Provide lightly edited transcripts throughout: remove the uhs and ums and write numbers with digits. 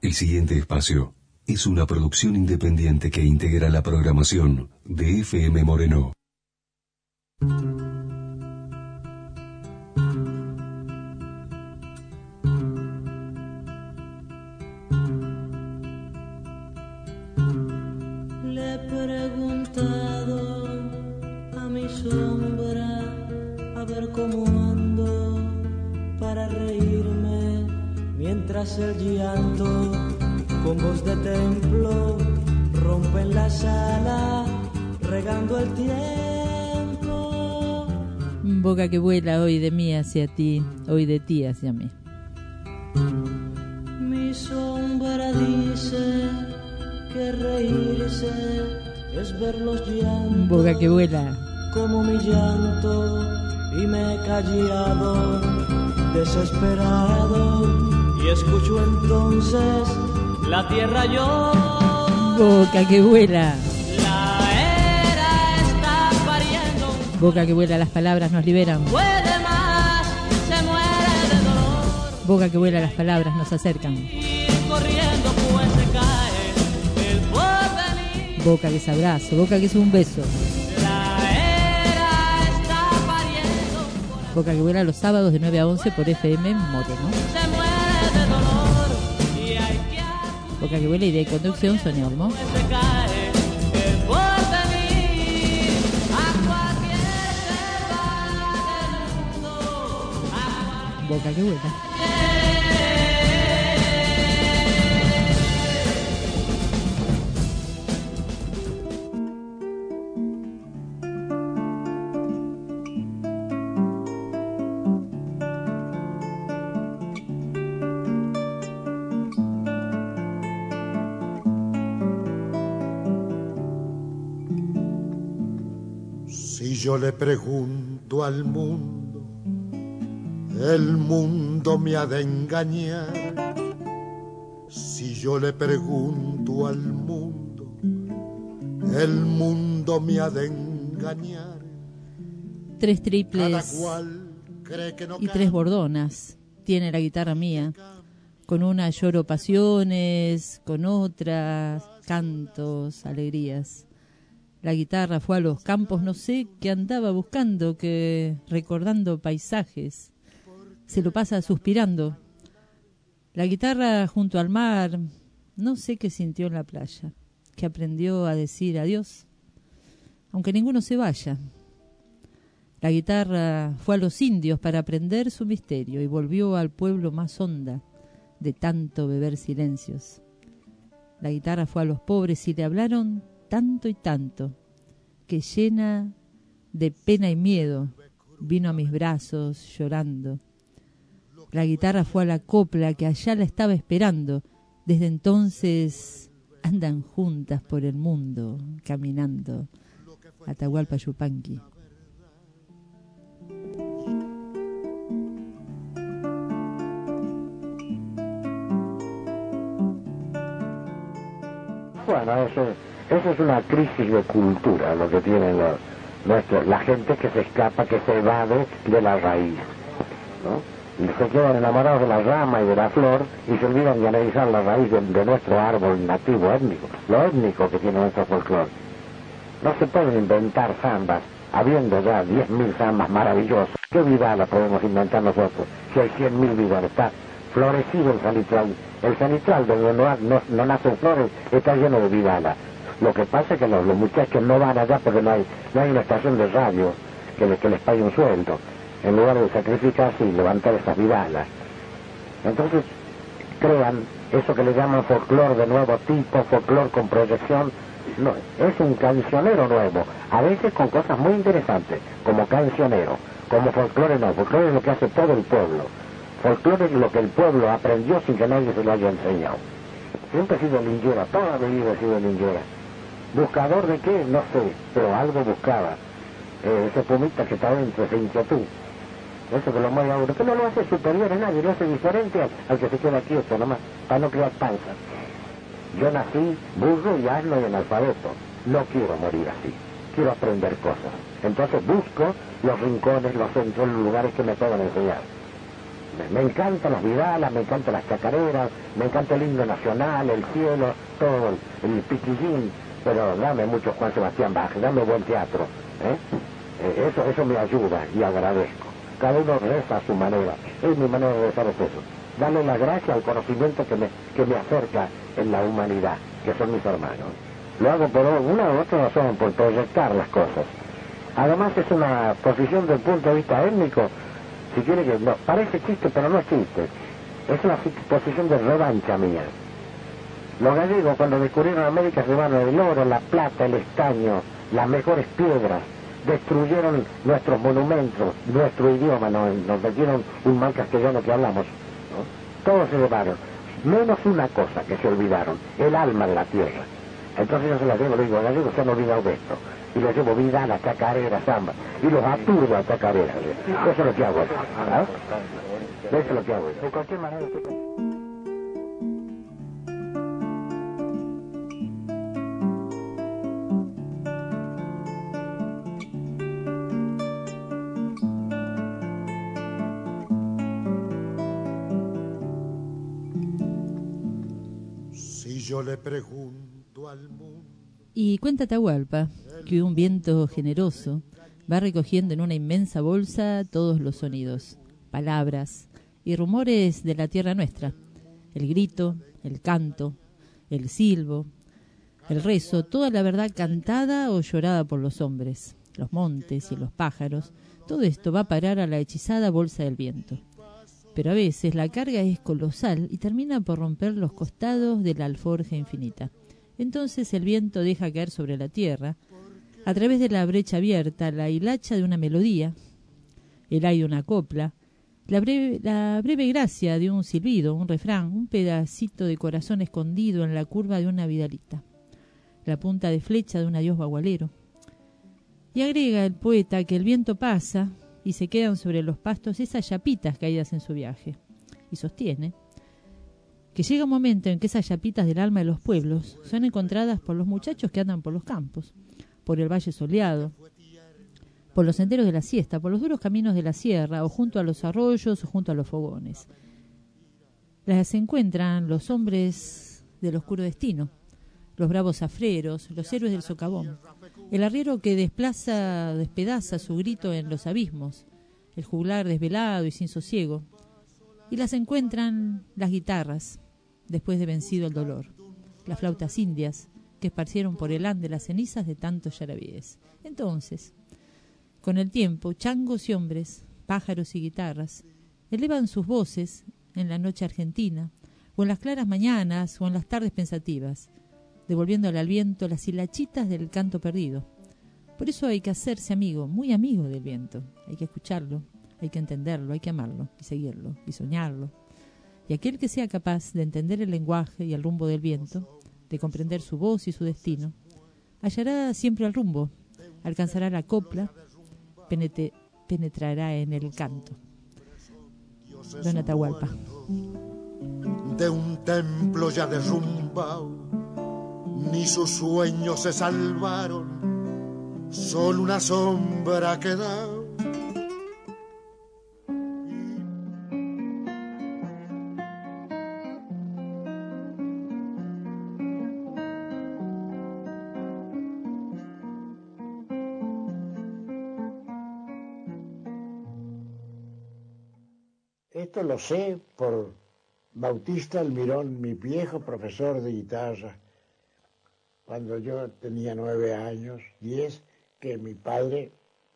El siguiente espacio es una producción independiente que integra la programación de FM Moreno. Le he preguntado a mi sombra a ver cómo ando para reírme mientras el llanto con voz de templo rompe en la sala regando el tiempo. Boca que vuela hoy de mí hacia ti, hoy de ti hacia mí. Mi sombra dice que reírse es ver los llantos. Boca que vuela. Como mi llanto y me he callado desesperado y escucho entonces la tierra yo. Boca que vuela. La era está pariendo. Boca que vuela, las palabras nos liberan. Puede más, se muere de dolor. Boca que vuela, las palabras nos acercan. Y corriendo pues se cae el porvenir. Boca que es abrazo, boca que es un beso. La era está pariendo. Boca que vuela los sábados de 9 a 11 por FM Moreno. Se muere de dolor y hay que Boca que vuela y de conducción Sonia Olmo. se cae el porvenir a cualquier semana del mundo. Boca que vuela. Si yo le pregunto al mundo, el mundo me ha de engañar. Si yo le pregunto al mundo, el mundo me ha de engañar. 3 Cada triples cual cree que no y 3 bordonas tiene la guitarra mía. Con una lloro pasiones, con otras cantos, alegrías. La guitarra fue a los campos, no sé qué andaba buscando, que recordando paisajes, se lo pasa suspirando. La guitarra junto al mar, no sé qué sintió en la playa, que aprendió a decir adiós, aunque ninguno se vaya. La guitarra fue a los indios para aprender su misterio y volvió al pueblo más honda de tanto beber silencios. La guitarra fue a los pobres y le hablaron tanto y tanto, que llena de pena y miedo vino a mis brazos llorando. La guitarra fue a la copla que allá la estaba esperando. Desde entonces andan juntas por el mundo, caminando. Atahualpa Yupanqui. Bueno, eso es una crisis de cultura lo que tienen la gente que se escapa, que se evade de la raíz, ¿no? Y se quedan enamorados de la rama y de la flor y se olvidan de analizar la raíz de nuestro árbol nativo étnico, lo étnico que tiene nuestro folclore. No se pueden inventar zambas, habiendo ya 10.000 zambas maravillosas. ¿Qué vidala podemos inventar nosotros? Si hay 100.000 vidalas, está florecido el sanitral. El sanitral donde no nacen flores está lleno de vidala. Lo que pasa es que los muchachos no van allá porque no hay una estación de radio que les pague un sueldo, en lugar de sacrificarse y levantar esas vidalas. Entonces crean eso que le llaman folclore de nuevo tipo, folclore con proyección. No, es un cancionero nuevo, a veces con cosas muy interesantes, como cancionero, como folclore no. Folclore es lo que hace todo el pueblo. Folclore es lo que el pueblo aprendió sin que nadie se lo haya enseñado. Siempre he sido linguera, toda mi vida he sido linguera. ¿Buscador de qué? No sé, pero algo buscaba. Ese pumita que está dentro, esa inquietud. Eso que lo mueve a uno, que no lo hace superior a nadie, lo hace diferente al que se queda quieto nomás, para no crear panza. Yo nací burro y asno y analfabeto. No quiero morir así, quiero aprender cosas. Entonces busco los rincones, los centros, los lugares que me puedan enseñar. Me encantan las vidalas, me encantan las chacareras, me encanta el himno nacional, el cielo, todo, el piquillín, pero dame mucho Juan Sebastián Bach, dame buen teatro, eso me ayuda y agradezco. Cada uno reza a su manera, es mi manera de rezar, es eso. Darle la gracia al conocimiento que me acerca en la humanidad, que son mis hermanos. Lo hago por una u otra razón, por proyectar las cosas. Además es una posición desde el punto de vista étnico, si quiere que no, parece chiste, pero no es chiste. Es una posición de revancha mía. Los gallegos cuando descubrieron América se llevaron el oro, la plata, el estaño, las mejores piedras, destruyeron nuestros monumentos, nuestro idioma, nos metieron un mal castellano que hablamos, ¿no? Todos se llevaron, menos una cosa que se olvidaron, el alma de la tierra. Entonces yo se la llevo, le digo, los gallegos se han olvidado de esto, y les llevo vidala, chacarera, samba, y los aturdo a chacarera. Eso es lo que hago, ¿ah? Eso es lo que hago. De cualquier manera, yo le pregunto al mundo. Y cuenta Atahualpa que un viento generoso va recogiendo en una inmensa bolsa todos los sonidos, palabras y rumores de la tierra nuestra. El grito, el canto, el silbo, el rezo, toda la verdad cantada o llorada por los hombres, los montes y los pájaros. Todo esto va a parar a la hechizada bolsa del viento. Pero a veces la carga es colosal y termina por romper los costados de la alforja infinita. Entonces el viento deja caer sobre la tierra, a través de la brecha abierta, la hilacha de una melodía, el aire de una copla, la breve gracia de un silbido, un refrán, un pedacito de corazón escondido en la curva de una vidalita, la punta de flecha de un adiós bagualero. Y agrega el poeta que el viento pasa y se quedan sobre los pastos esas yapitas caídas en su viaje. Y sostiene que llega un momento en que esas yapitas del alma de los pueblos son encontradas por los muchachos que andan por los campos, por el valle soleado, por los senderos de la siesta, por los duros caminos de la sierra, o junto a los arroyos o junto a los fogones. Las encuentran los hombres del oscuro destino, los bravos zafreros, los héroes del socavón, el arriero que despedaza su grito en los abismos, el juglar desvelado y sin sosiego, y las encuentran las guitarras, después de vencido el dolor, las flautas indias que esparcieron por el ande las cenizas de tantos yarabíes. Entonces, con el tiempo, changos y hombres, pájaros y guitarras, elevan sus voces en la noche argentina, o en las claras mañanas, o en las tardes pensativas, devolviéndole al viento las hilachitas del canto perdido. Por eso hay que hacerse amigo, muy amigo del viento. Hay que escucharlo, hay que entenderlo, hay que amarlo, y seguirlo, y soñarlo. Y aquel que sea capaz de entender el lenguaje y el rumbo del viento, de comprender su voz y su destino, hallará siempre el rumbo, alcanzará la copla, penetrará en el canto. Don Atahualpa. De un templo ya derrumbado, ni sus sueños se salvaron, solo una sombra ha quedado. Esto lo sé por Bautista Almirón, mi viejo profesor de guitarra, cuando yo tenía 9 años, 10, que mis padres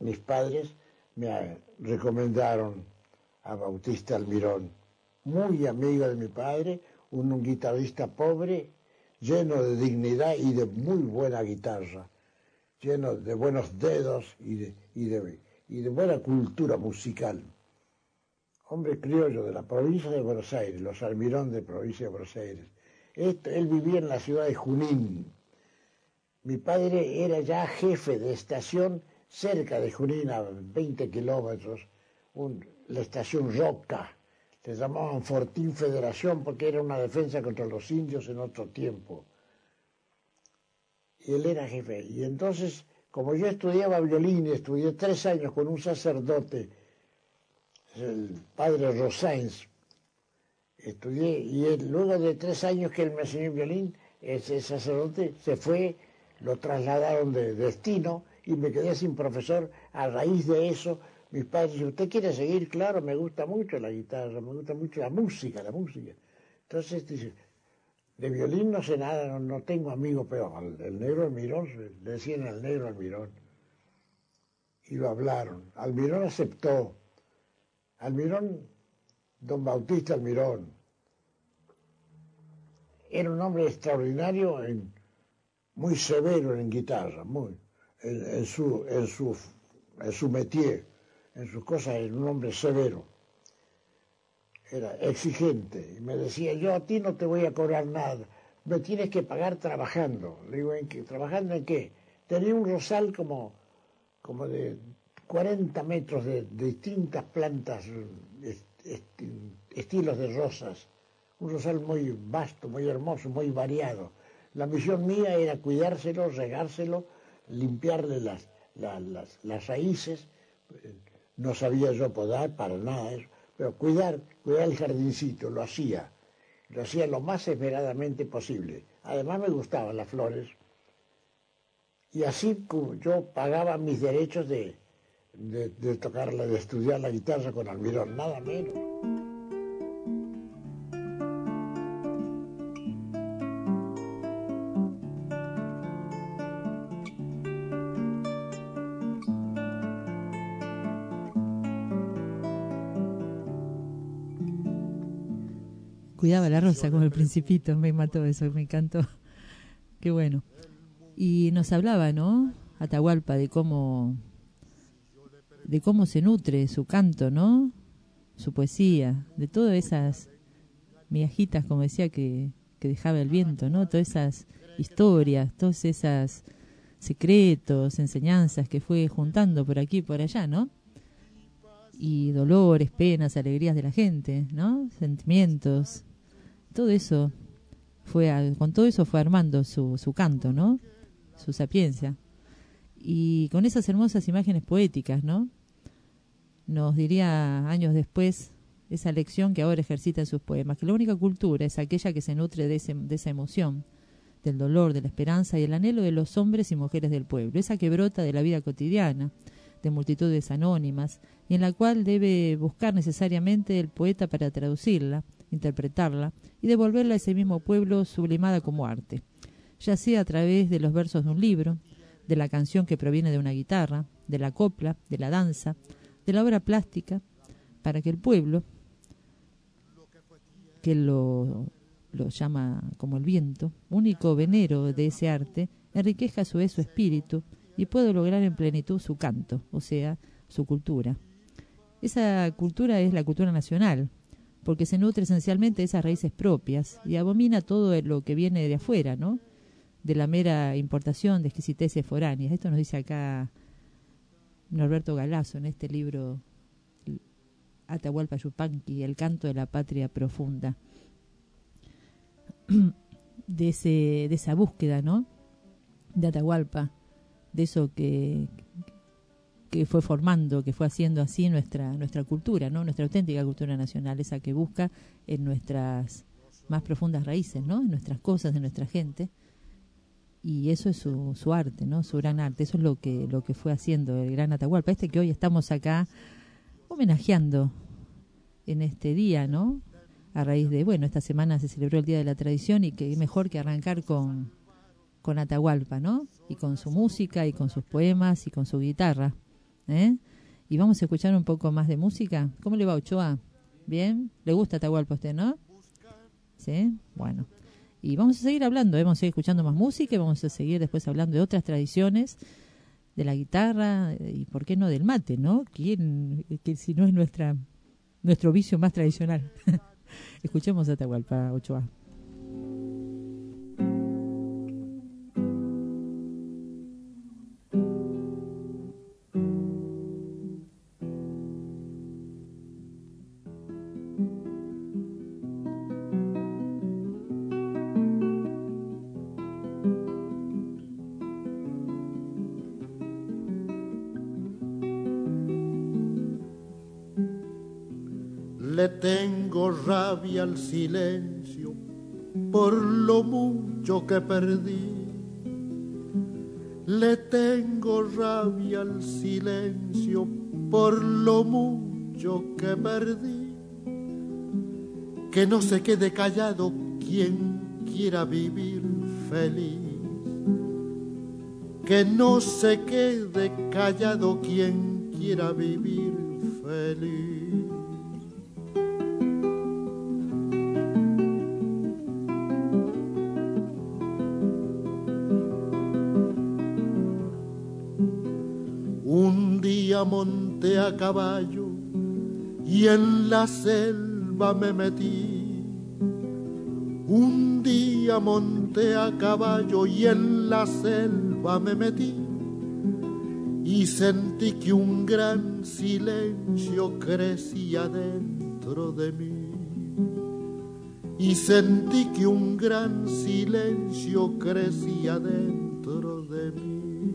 me recomendaron a Bautista Almirón, muy amigo de mi padre, un guitarrista pobre, lleno de dignidad y de muy buena guitarra, lleno de buenos dedos y de buena cultura musical. Hombre criollo de la provincia de Buenos Aires, los Almirón de provincia de Buenos Aires. Él vivía en la ciudad de Junín. Mi padre era ya jefe de estación cerca de Junín, a 20 kilómetros, la estación Roca. Le llamaban Fortín Federación porque era una defensa contra los indios en otro tiempo. Y él era jefe. Y entonces, como yo estudiaba violín, estudié 3 años con un sacerdote el padre Rosáins. Estudié y luego de 3 años que él me enseñó violín, ese sacerdote se fue, lo trasladaron de destino y me quedé sin profesor. A raíz de eso, mis padres dijeron, ¿usted quiere seguir? Claro, me gusta mucho la guitarra, me gusta mucho la música. Entonces dice, de violín no sé nada, no tengo amigo, pero el negro Almirón, le decían al negro Almirón. Y lo hablaron. Almirón aceptó. Almirón, don Bautista Almirón, era un hombre extraordinario, muy severo en guitarra, en su métier, en sus cosas, era un hombre severo. Era exigente. Y me decía, yo a ti no te voy a cobrar nada, me tienes que pagar trabajando. Le digo, ¿trabajando en qué? Tenía un rosal como de 40 metros de distintas plantas, estilos de rosas. Un rosal muy vasto, muy hermoso, muy variado. La misión mía era cuidárselo, regárselo, limpiarle las raíces. No sabía yo podar para nada eso, pero cuidar el jardincito, lo hacía lo más esmeradamente posible. Además me gustaban las flores. Y así yo pagaba mis derechos de tocarla, de estudiar la guitarra con Almirón, nada menos. Cuidaba la rosa como el Principito, me mató eso, me encantó. Qué bueno. Y nos hablaba, ¿no? Atahualpa, de cómo se nutre su canto, ¿no? Su poesía, de todas esas migajitas, como decía, que dejaba el viento, ¿no? Todas esas historias, todos esos secretos, enseñanzas que fue juntando por aquí y por allá, ¿no? Y dolores, penas, alegrías de la gente, ¿no? Sentimientos. Todo eso con todo eso fue armando su canto, ¿no? Su sapiencia. Y con esas hermosas imágenes poéticas, ¿no? Nos diría años después esa lección que ahora ejercita en sus poemas, que la única cultura es aquella que se nutre de esa emoción, del dolor, de la esperanza y el anhelo de los hombres y mujeres del pueblo, esa que brota de la vida cotidiana, de multitudes anónimas, y en la cual debe buscar necesariamente el poeta para traducirla, interpretarla y devolverla a ese mismo pueblo sublimada como arte, ya sea a través de los versos de un libro, de la canción que proviene de una guitarra, de la copla, de la danza, de la obra plástica, para que el pueblo, que lo llama como el viento, único venero de ese arte, enriquezca a su vez su espíritu y pueda lograr en plenitud su canto, o sea, su cultura. Esa cultura es la cultura nacional, porque se nutre esencialmente de esas raíces propias y abomina todo lo que viene de afuera, ¿no? De la mera importación de exquisiteces foráneas. Esto nos dice acá Norberto Galazo en este libro Atahualpa Yupanqui, el canto de la patria profunda. De esa búsqueda, ¿no? De Atahualpa, de eso que fue formando, que fue haciendo así nuestra cultura, ¿no? Nuestra auténtica cultura nacional, esa que busca en nuestras más profundas raíces, ¿no? En nuestras cosas, en nuestra gente. Y eso es su arte, ¿no? Su gran arte. Eso es lo que fue haciendo el gran Atahualpa, que hoy estamos acá homenajeando en este día, ¿no? A raíz de, esta semana se celebró el Día de la Tradición y que mejor que arrancar con Atahualpa, ¿no? Y con su música y con sus poemas y con su guitarra, ¿eh? Y vamos a escuchar un poco más de música. ¿Cómo le va, Ochoa? ¿Bien? ¿Le gusta Atahualpa a usted, no? ¿Sí? Bueno. Y vamos a seguir hablando, vamos a seguir escuchando más música y vamos a seguir después hablando de otras tradiciones, de la guitarra y, ¿por qué no, del mate, ¿no? ¿Quién, que si no es nuestro vicio más tradicional? Escuchemos a Atahualpa, Ochoa. Le tengo rabia al silencio por lo mucho que perdí. Le tengo rabia al silencio por lo mucho que perdí. Que no se quede callado quien quiera vivir feliz. Que no se quede callado quien quiera vivir feliz. Un día monté a caballo y en la selva me metí. Un día monté a caballo y en la selva me metí. Y sentí que un gran silencio crecía dentro de mí. Y sentí que un gran silencio crecía dentro de mí.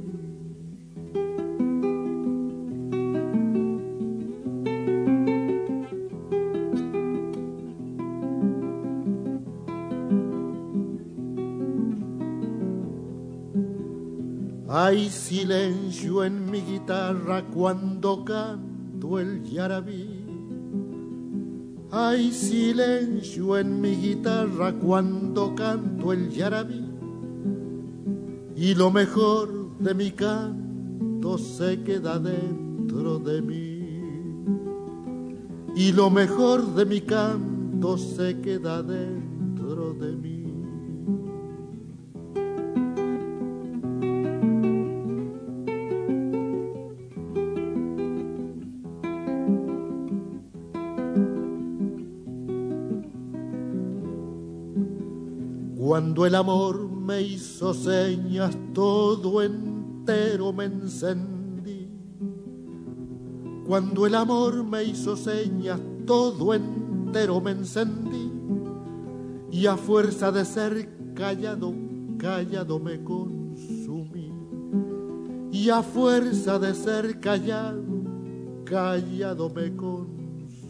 Hay silencio en mi guitarra cuando canto el yarabí. Hay silencio en mi guitarra cuando canto el yarabí. Y lo mejor de mi canto se queda dentro de mí. Y lo mejor de mi canto se queda dentro de mí. Cuando el amor me hizo señas, todo entero me encendí. Cuando el amor me hizo señas, todo entero me encendí. Y a fuerza de ser callado, callado me consumí. Y a fuerza de ser callado, callado me consumí.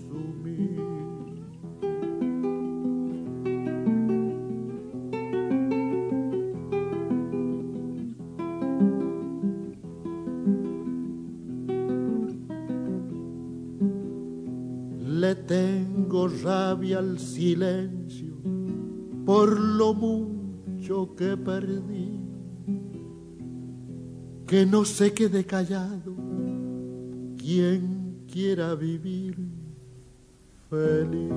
Le tengo rabia al silencio por lo mucho que perdí. Que no se quede callado quien quiera vivir feliz.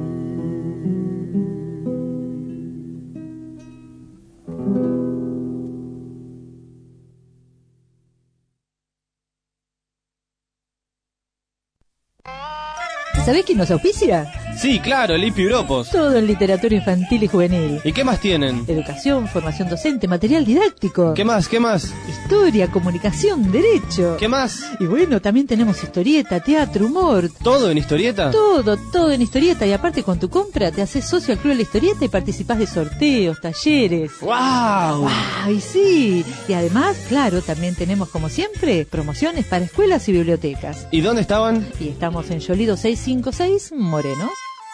¿Sabés quién nos auspicia? Sí, claro, Lipi Europos. Todo en literatura infantil y juvenil. ¿Y qué más tienen? Educación, formación docente, material didáctico. ¿Qué más? ¿Qué más? Historia, comunicación, derecho. ¿Qué más? Y bueno, también tenemos historieta, teatro, humor. ¿Todo en historieta? Todo en historieta. Y aparte con tu compra te haces socio al Club de la Historieta y participás de sorteos, talleres. ¡Wow! ¡Ay, sí! Y además, claro, también tenemos como siempre promociones para escuelas y bibliotecas. ¿Y dónde estaban? Y estamos en Yolido 656, Moreno.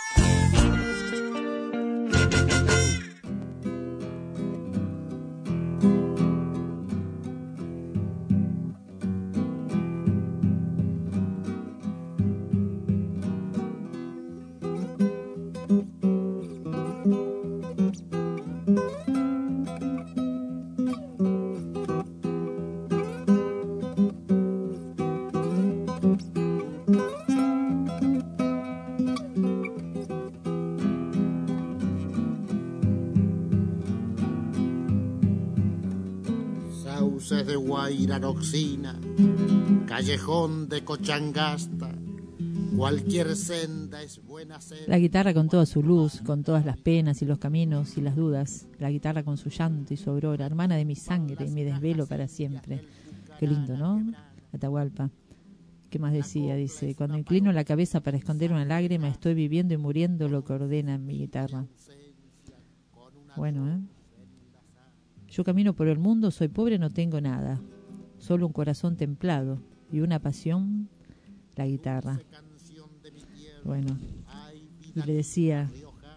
Sauces de Guairaroxina, callejón de Cochangasta, cualquier senda es buena senda. La guitarra con toda su luz, con todas las penas y los caminos y las dudas. La guitarra con su llanto y su aurora, hermana de mi sangre y mi desvelo para siempre. Qué lindo, ¿no? Atahualpa. ¿Qué más decía? Dice, cuando inclino la cabeza para esconder una lágrima, estoy viviendo y muriendo lo que ordena mi guitarra. Bueno, ¿eh? Yo camino por el mundo, soy pobre, no tengo nada. Solo un corazón templado y una pasión, la guitarra. Bueno, y le decía: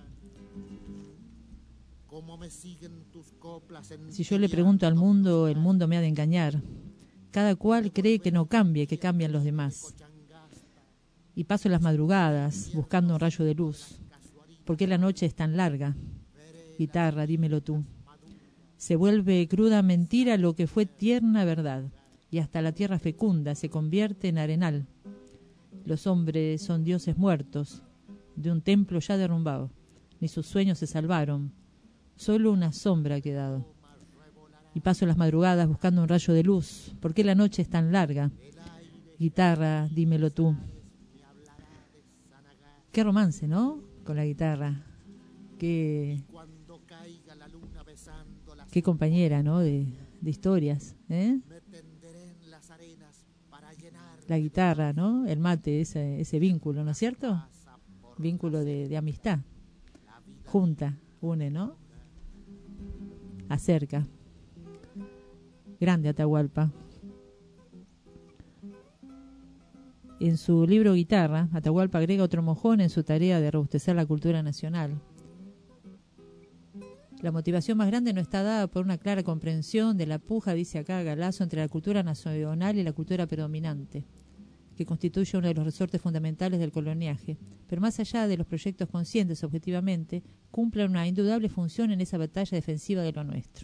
si yo le pregunto al mundo, el mundo me ha de engañar. Cada cual cree que no cambie, que cambian los demás. Y paso las madrugadas buscando un rayo de luz. ¿Por qué la noche es tan larga? Guitarra, dímelo tú. Se vuelve cruda mentira lo que fue tierna verdad, y hasta la tierra fecunda se convierte en arenal. Los hombres son dioses muertos, de un templo ya derrumbado, ni sus sueños se salvaron, solo una sombra ha quedado. Y paso las madrugadas buscando un rayo de luz. ¿Por qué la noche es tan larga? Guitarra, dímelo tú. Qué romance, ¿no? Con la guitarra. Qué compañera, ¿no? De historias, ¿eh? La guitarra, ¿no? El mate, ese vínculo, ¿no es cierto? Vínculo de amistad. Junta, une, ¿no? Acerca. Grande Atahualpa. En su libro Guitarra, Atahualpa agrega otro mojón en su tarea de robustecer la cultura nacional. La motivación más grande no está dada por una clara comprensión de la puja, dice acá Galazo, entre la cultura nacional y la cultura predominante, que constituye uno de los resortes fundamentales del coloniaje, pero más allá de los proyectos conscientes objetivamente, cumple una indudable función en esa batalla defensiva de lo nuestro.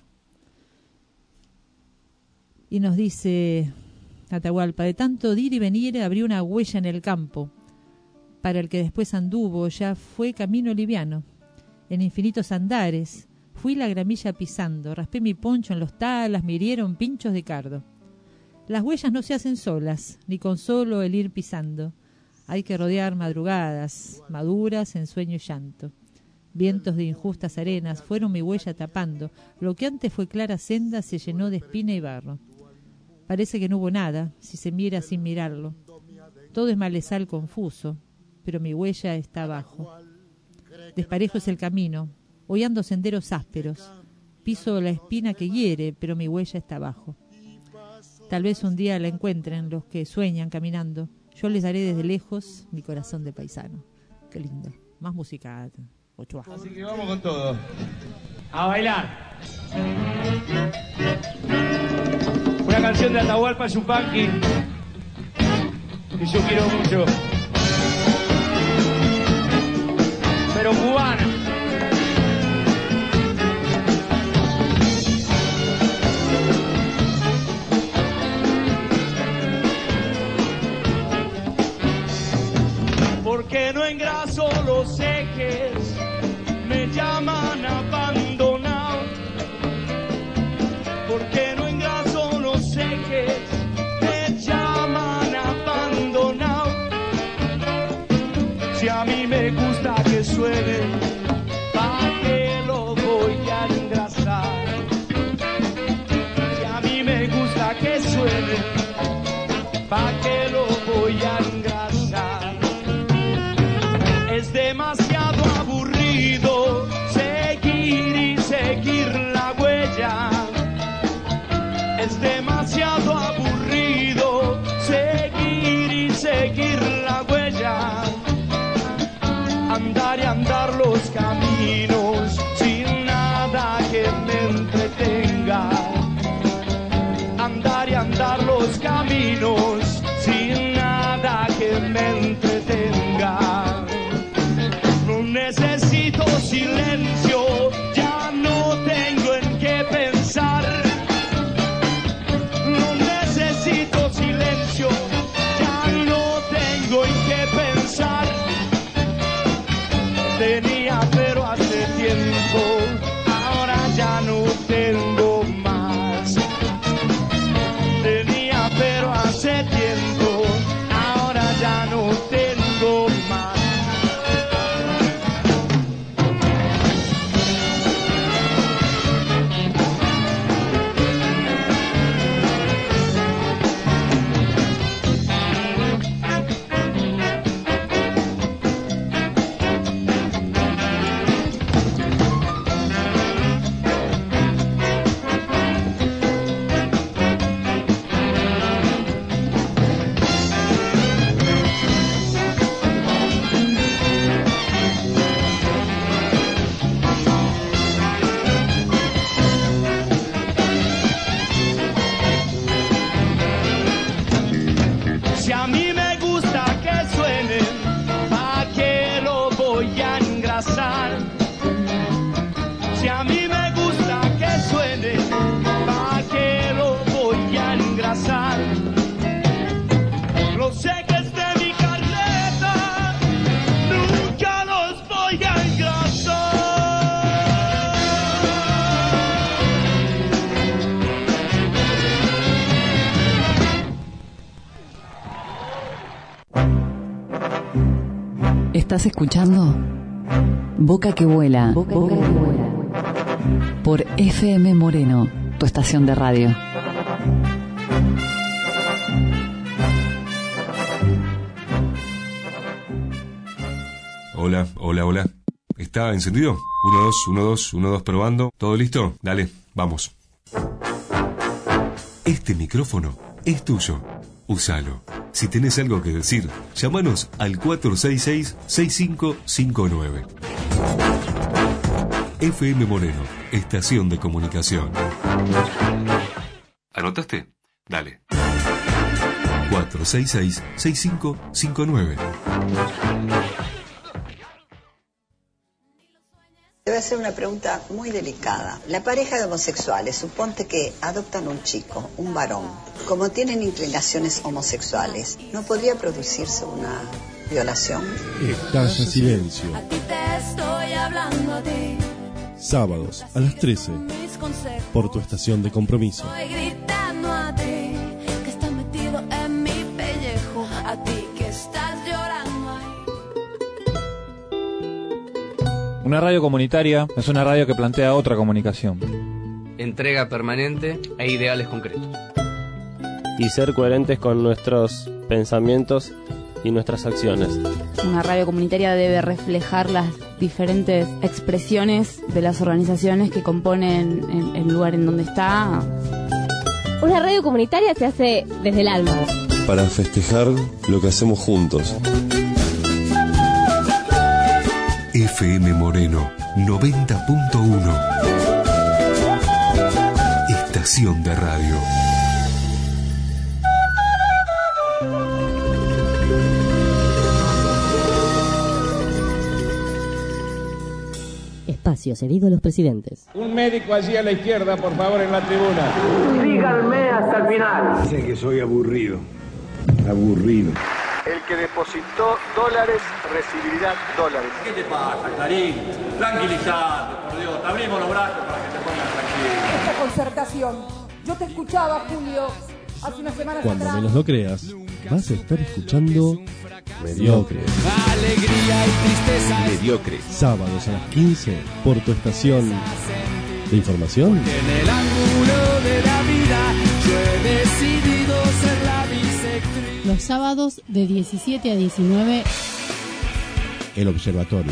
Y nos dice Atahualpa: de tanto ir y venir abrió una huella en el campo. Para el que después anduvo ya fue camino liviano. En infinitos andares fui la gramilla pisando, raspé mi poncho en los talas, me hirieron pinchos de cardo. Las huellas no se hacen solas, ni con solo el ir pisando. Hay que rodear madrugadas, maduras en sueño y llanto. Vientos de injustas arenas fueron mi huella tapando. Lo que antes fue clara senda se llenó de espina y barro. Parece que no hubo nada, si se mira sin mirarlo. Todo es malezal confuso, pero mi huella está abajo. Desparejo es el camino, hoy ando senderos ásperos. Piso la espina que hiere, pero mi huella está abajo. Tal vez un día la encuentren los que sueñan caminando. Yo les daré desde lejos mi corazón de paisano. Qué lindo. Más música, Ochoa. Así que vamos con todo. A bailar. Una canción de Atahualpa Yupanqui que yo quiero mucho, pero cubana. Porque no engraso los ejes, me llaman abandonado. Porque no engraso los ejes, me llaman abandonado. Si a mí me gusta que suene, ¿pa' qué lo voy a engrasar? Si a mí me gusta que suene, ¿pa' qué lo voy a engrasar? Es demasiado aburrido seguir y seguir la huella. Es demasiado aburrido seguir y seguir la huella. Andar y andar los caminos sin nada que Estás escuchando Boca que Vuela, por FM Moreno, tu estación de radio. Hola, hola, hola. ¿Está encendido? 1, 2, 1, 2, 1, 2, probando. ¿Todo listo? Dale, vamos. Este micrófono es tuyo. Úsalo. Si tenés algo que decir, llámanos al 466-6559. FM Moreno, estación de comunicación. ¿Anotaste? Dale. 466-6559. Te voy a hacer una pregunta muy delicada. La pareja de homosexuales, suponte que adoptan un chico, un varón. Como tienen inclinaciones homosexuales, ¿no podría producirse una violación? Estalla silencio. A ti te estoy hablando a ti. Sábados a las 13. Por tu estación de compromiso. Estoy gritando a ti que estás metido en mi pellejo. A ti que estás llorando ahí. Una radio comunitaria es una radio que plantea otra comunicación. Entrega permanente e ideales concretos. Y ser coherentes con nuestros pensamientos y nuestras acciones. Una radio comunitaria debe reflejar las diferentes expresiones de las organizaciones que componen el lugar en donde está. Una radio comunitaria se hace desde el alma. Para festejar lo que hacemos juntos. FM Moreno 90.1. Estación de radio. Espacio cedido a los presidentes. Un médico allí a la izquierda, por favor, en la tribuna. Síganme hasta el final. Dicen que soy aburrido. Aburrido. El que depositó dólares recibirá dólares. ¿Qué te pasa, Clarín? Tranquilizate, por Dios. Te abrimos los brazos para que te pongas tranquilo. Esta concertación. Yo te escuchaba, Julio, hace unas semanas Cuando atrás. menos lo creas, vas a estar escuchando Mediocre. Alegría y tristeza. Mediocre. Sábados a las 15 por tu estación de información. En el ángulo de la vida yo he decidido ser la bisectriz. Los sábados de 17 a 19. El Observatorio.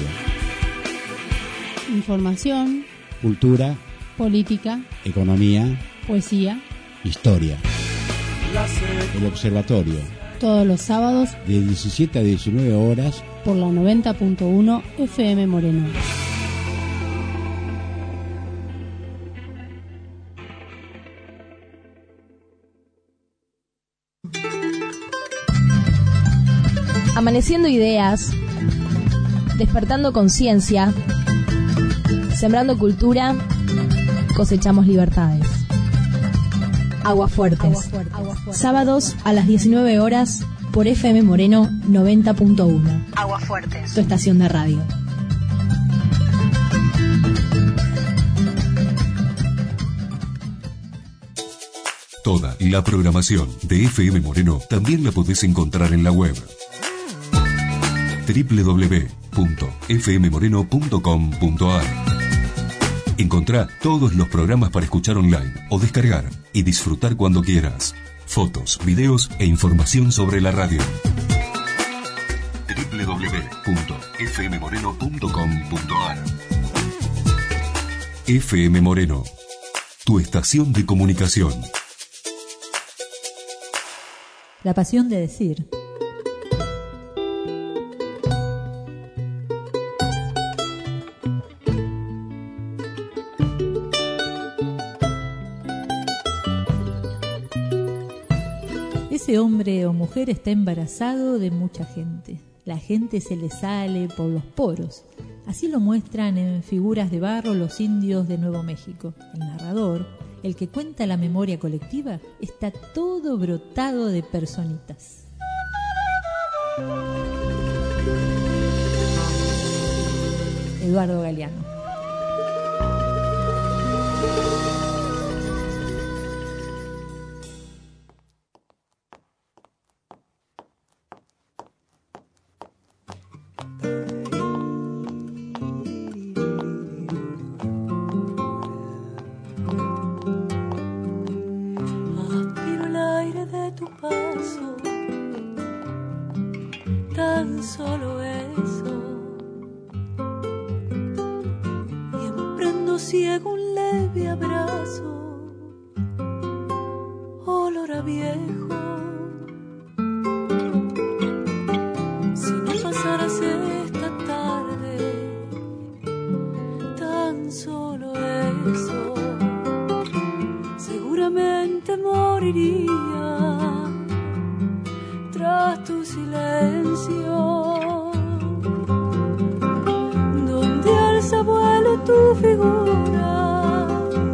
Información. Cultura. Política. Economía. Poesía. Historia. El Observatorio. Todos los sábados de 17 a 19 horas por la 90.1 FM Moreno. Amaneciendo ideas, despertando conciencia, sembrando cultura, cosechamos libertades. Aguafuertes. Sábados a las 19 horas por FM Moreno 90.1. Aguafuertes. Tu estación de radio. Toda la programación de FM Moreno también la podés encontrar en la web www.fmmoreno.com.ar. Encontrá todos los programas para escuchar online o descargar y disfrutar cuando quieras. Fotos, videos e información sobre la radio. www.fmmoreno.com.ar. FM Moreno, tu estación de comunicación. La pasión de decir. Ese hombre o mujer está embarazado de mucha gente. La gente se le sale por los poros. Así lo muestran en Figuras de Barro los indios de Nuevo México. El narrador, el que cuenta la memoria colectiva, está todo brotado de personitas. Eduardo Galeano. moriría tras tu silencio, donde alza vuelo tu figura,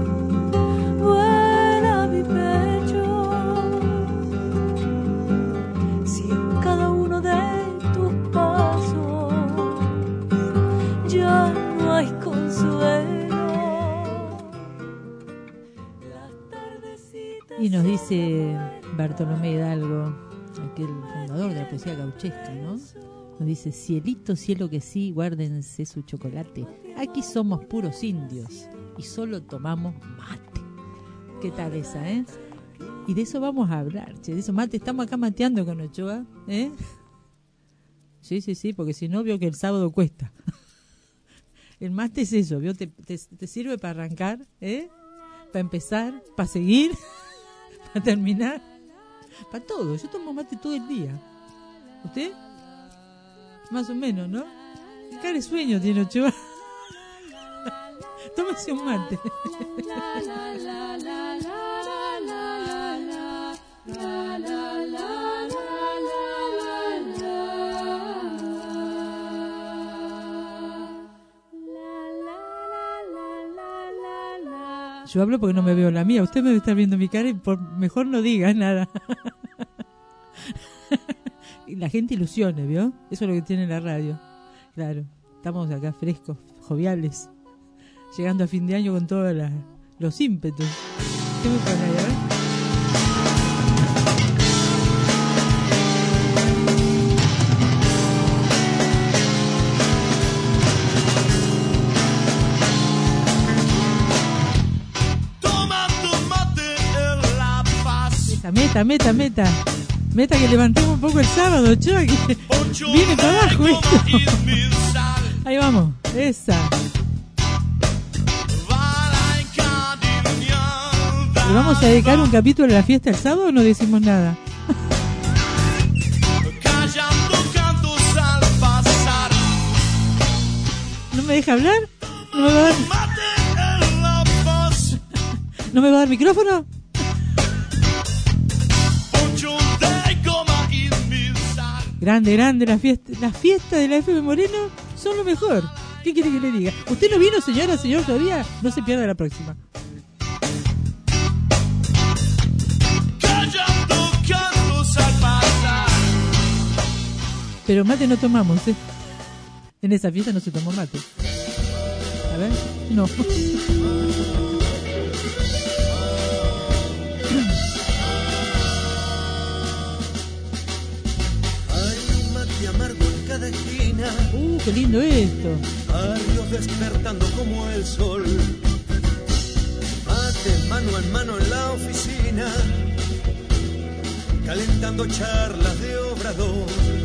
vuela mi pecho. Si en cada uno de tus pasos ya no hay consuelo. Y nos dice Bartolomé Hidalgo, aquel fundador de la poesía gauchesca, ¿no? Nos dice: cielito, cielo que sí, guárdense su chocolate. Aquí somos puros indios y solo tomamos mate. ¿Qué tal esa, Y de eso vamos a hablar, che. De eso mate, estamos acá mateando con Ochoa, Sí, porque si no, veo que el sábado cuesta. El mate es eso, ¿vio? Te sirve para arrancar, para empezar, para seguir, para terminar, para todo. Yo tomo mate todo el día. ¿Usted? Más o menos, ¿no? Qué cara de sueño tiene Ochoa. Tómese un mate. Yo hablo porque no me veo la mía. Usted me debe estar viendo mi cara y mejor no diga nada. Y la gente ilusione, ¿vio? Eso es lo que tiene la radio. Claro, estamos acá frescos, joviales, llegando a fin de año con todos los ímpetus. ¿Qué me pone ahí, a ver? Meta que levantemos un poco el sábado, Ochoa, que viene para abajo esto. Ahí vamos, esa. ¿Le vamos a dedicar un capítulo a la fiesta el sábado o no decimos nada? ¿No me deja hablar? ¿No me va a dar micrófono? Grande, la fiesta de la FM Moreno son lo mejor. ¿Qué quiere que le diga? ¿Usted no vino, señor, todavía? No se pierda la próxima. Pero mate no tomamos, En esa fiesta no se tomó mate. A ver, no. Qué lindo esto. Barrios despertando como el sol. Mate mano en mano en la oficina, calentando charlas de obrador.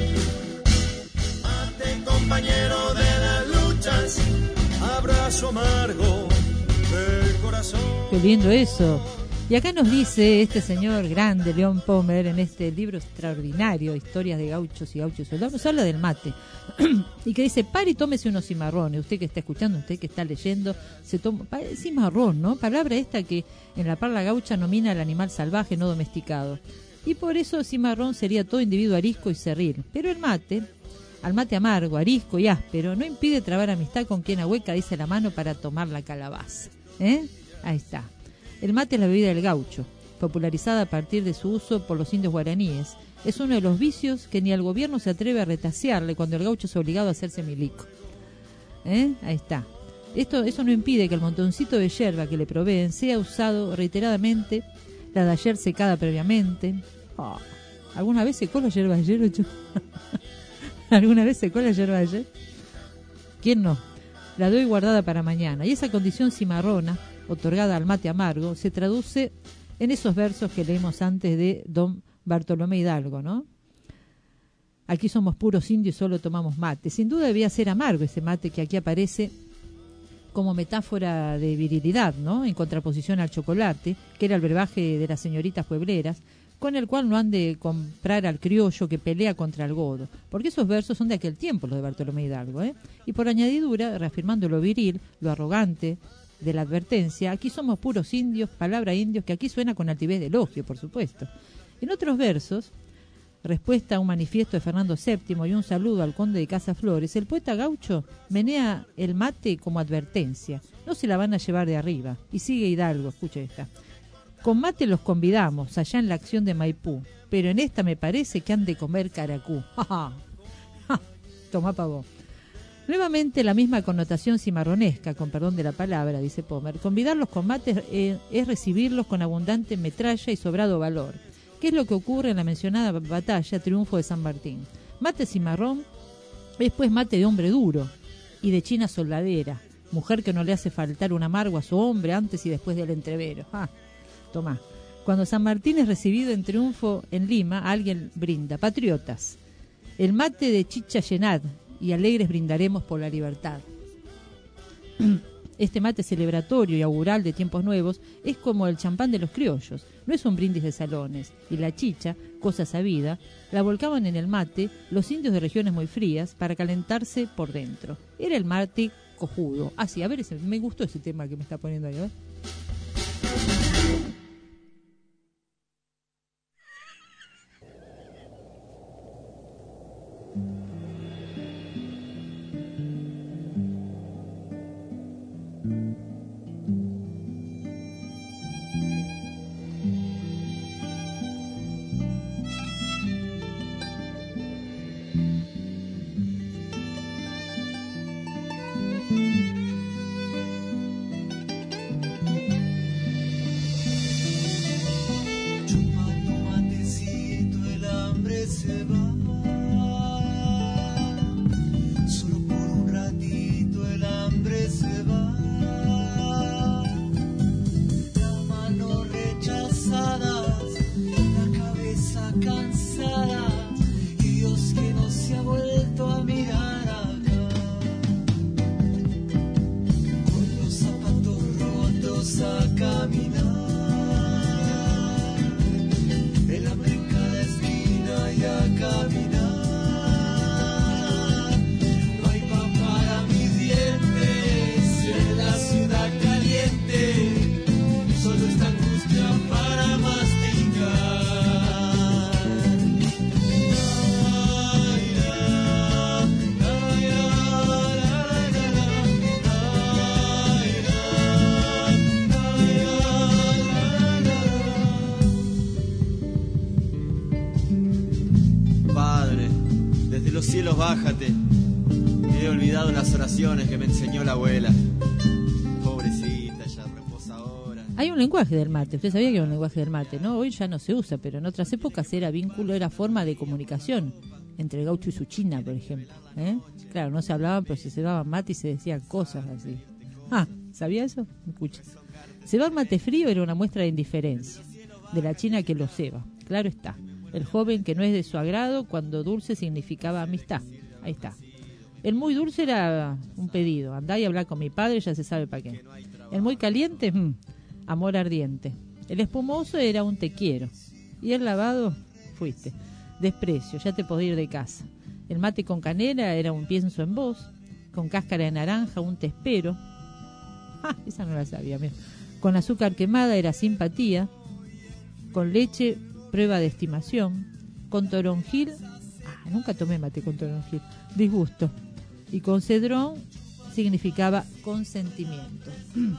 Mate compañero de las luchas, abrazo amargo del corazón. Qué lindo eso. Y acá nos dice este señor grande, León Pomer, en este libro extraordinario, Historias de Gauchos y Gauchos Soldados, nos habla del mate. Y que dice: pare y tómese unos cimarrones. Usted que está escuchando, usted que está leyendo, se toma cimarrón, ¿no? Palabra esta que en la parla gaucha nomina al animal salvaje no domesticado. Y por eso cimarrón sería todo individuo arisco y cerril. Pero el mate, al mate amargo, arisco y áspero, no impide trabar amistad con quien ahueca dice la mano para tomar la calabaza. Ahí está. El mate es la bebida del gaucho, popularizada a partir de su uso por los indios guaraníes. Es uno de los vicios que ni el gobierno se atreve a retasearle cuando el gaucho es obligado a hacerse milico. Ahí está. Eso no impide que el montoncito de yerba que le proveen sea usado reiteradamente, la de ayer secada previamente. ¿Alguna vez secó la yerba de ayer, Ocho? ¿Alguna vez secó la yerba de ayer? ¿Quién no? La doy guardada para mañana. Y esa condición cimarrona, otorgada al mate amargo, se traduce en esos versos que leímos antes de don Bartolomé Hidalgo, ¿no? Aquí somos puros indios y solo tomamos mate. Sin duda debía ser amargo ese mate que aquí aparece como metáfora de virilidad, ¿no? En contraposición al chocolate, que era el brebaje de las señoritas puebleras, con el cual no han de comprar al criollo que pelea contra el godo, porque esos versos son de aquel tiempo, los de Bartolomé Hidalgo, Y por añadidura, reafirmando lo viril, lo arrogante, de la advertencia, aquí somos puros indios, palabra indios, que aquí suena con altivez de elogio, por supuesto. En otros versos, respuesta a un manifiesto de Fernando VII y un saludo al conde de Casaflores, el poeta gaucho menea el mate como advertencia. No se la van a llevar de arriba. Y sigue Hidalgo, escuche esta. Con mate los convidamos, allá en la acción de Maipú, pero en esta me parece que han de comer caracú. ¡Ja, ja! Tomá pa' vos. Nuevamente la misma connotación cimarronesca, con perdón de la palabra, dice Pomer. Convidarlos con mates es recibirlos con abundante metralla y sobrado valor. ¿Qué es lo que ocurre en la mencionada batalla, triunfo de San Martín? Mate cimarrón es pues mate de hombre duro y de china soldadera, mujer que no le hace faltar un amargo a su hombre antes y después del entrevero. Tomá. Cuando San Martín es recibido en triunfo en Lima, alguien brinda, patriotas. El mate de chicha llenad y alegres brindaremos por la libertad. Este mate celebratorio y augural de tiempos nuevos es como el champán de los criollos, no es un brindis de salones, y la chicha, cosa sabida, la volcaban en el mate los indios de regiones muy frías para calentarse por dentro. Era el mate cojudo. Ah, sí, a ver, me gustó ese tema que me está poniendo ahí, ¿eh? Bájate, he olvidado las oraciones que me enseñó la abuela. Pobrecita, ya reposa ahora. Hay un lenguaje del mate, usted sabía que era un lenguaje del mate, ¿no? Hoy ya no se usa, pero en otras épocas era vínculo, era forma de comunicación entre el gaucho y su china, por ejemplo, ¿eh? Claro, no se hablaban, pero se cebaban mate y se decían cosas así. ¿Sabía eso? Escucha. Cebar mate frío era una muestra de indiferencia de la china que lo ceba, claro está. El joven que no es de su agrado, cuando dulce significaba amistad. Ahí está. El muy dulce era un pedido. Andá y hablar con mi padre, ya se sabe para qué. El muy caliente, amor ardiente. El espumoso era un te quiero. Y el lavado, fuiste. Desprecio, ya te podés ir de casa. El mate con canela era un pienso en vos. Con cáscara de naranja, un te espero. Esa no la sabía, mira. Con azúcar quemada era simpatía. Con leche, prueba de estimación. Con toronjil, nunca tomé mate con toronjil, disgusto. Y con cedrón significaba consentimiento.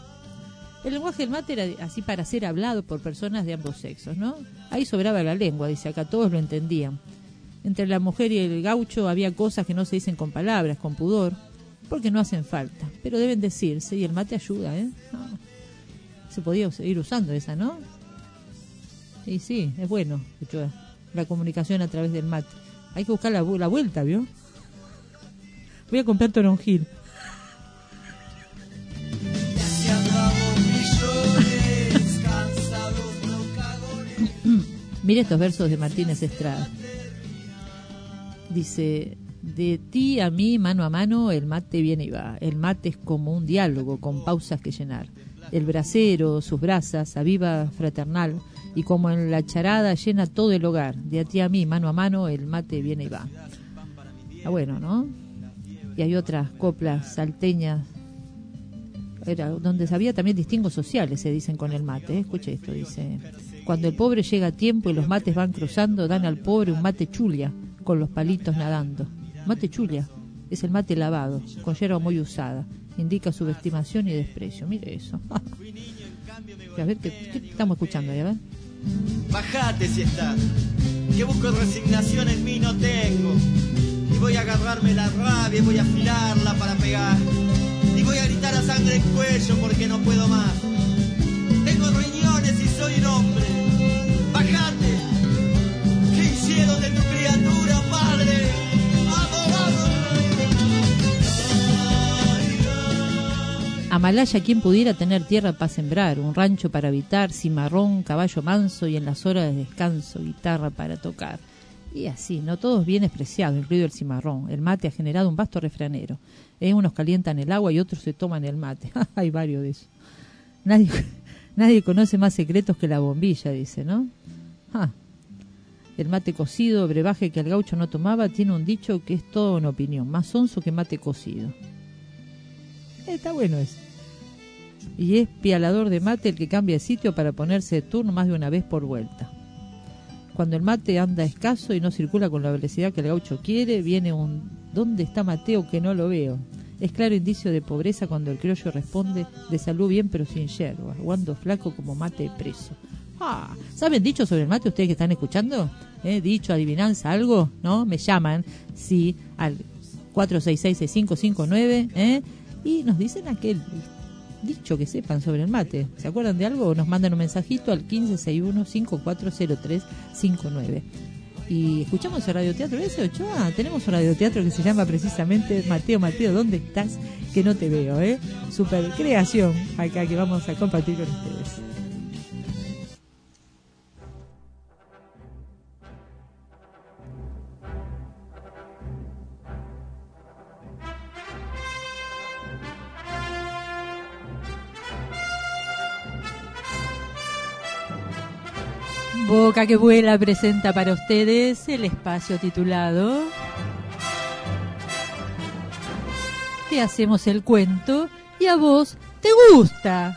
El lenguaje del mate era así para ser hablado por personas de ambos sexos, ¿no? Ahí sobraba la lengua, dice acá, todos lo entendían. Entre la mujer y el gaucho había cosas que no se dicen con palabras, con pudor, porque no hacen falta, pero deben decirse, y el mate ayuda, ¿eh? Se podía seguir usando esa, ¿no? Y sí, es bueno, la comunicación a través del mate. Hay que buscar la vuelta, ¿vio? Voy a comprar toronjil. Mire estos versos de Martínez Estrada. Dice: de ti a mí, mano a mano, el mate viene y va. El mate es como un diálogo con pausas que llenar. El brasero, sus brasas, aviva fraternal, y como en la charada llena todo el hogar. De a ti a mí, mano a mano, el mate viene y va. Bueno, ¿no? Y hay otras coplas salteñas. era donde había también distingos sociales, se dicen con el mate. Escuche esto, dice: cuando el pobre llega a tiempo y los mates van cruzando, dan al pobre un mate chulia, con los palitos nadando. Mate chulia es el mate lavado, con yerba muy usada. Indica subestimación y desprecio. Mire eso. A ver, ¿qué estamos escuchando ahí? A ver. Bajate si estás, que busco resignación en mí no tengo. Y voy a agarrarme la rabia y voy a afilarla para pegar. Y voy a gritar a sangre en cuello porque no puedo más. Tengo riñones y soy un hombre. Bajate. ¿Qué hicieron de tu criatura, padre? ¡Vamos, vamos! Amalaya, quien pudiera tener tierra para sembrar, un rancho para habitar, cimarrón, caballo manso y en las horas de descanso, guitarra para tocar. Y así, no todo es bien despreciado, incluido el cimarrón. El mate ha generado un vasto refranero. Unos calientan el agua y otros se toman el mate. Hay varios de esos. Nadie conoce más secretos que la bombilla, dice, ¿no? El mate cocido, brebaje que el gaucho no tomaba, tiene un dicho que es toda una opinión. Más sonso que mate cocido. Está bueno eso. Y es pialador de mate el que cambia de sitio para ponerse de turno más de una vez por vuelta. Cuando el mate anda escaso y no circula con la velocidad que el gaucho quiere, viene un ¿dónde está Mateo que no lo veo? Es claro indicio de pobreza cuando el criollo responde de salud bien pero sin yerba, aguando flaco como mate preso. ¿Saben dicho sobre el mate ustedes que están escuchando? Dicho, adivinanza, algo, ¿no? Me llaman, sí, al 466-6559, y nos dicen aquel dicho que sepan sobre el mate. ¿Se acuerdan de algo? O nos mandan un mensajito al 1561-540359. Y escuchamos el radioteatro ese, Ochoa. Tenemos un radioteatro que se llama precisamente Mateo, ¿dónde estás? Que no te veo, Super creación acá que vamos a compartir con ustedes. Boca que vuela presenta para ustedes el espacio titulado Te hacemos el cuento y a vos te gusta.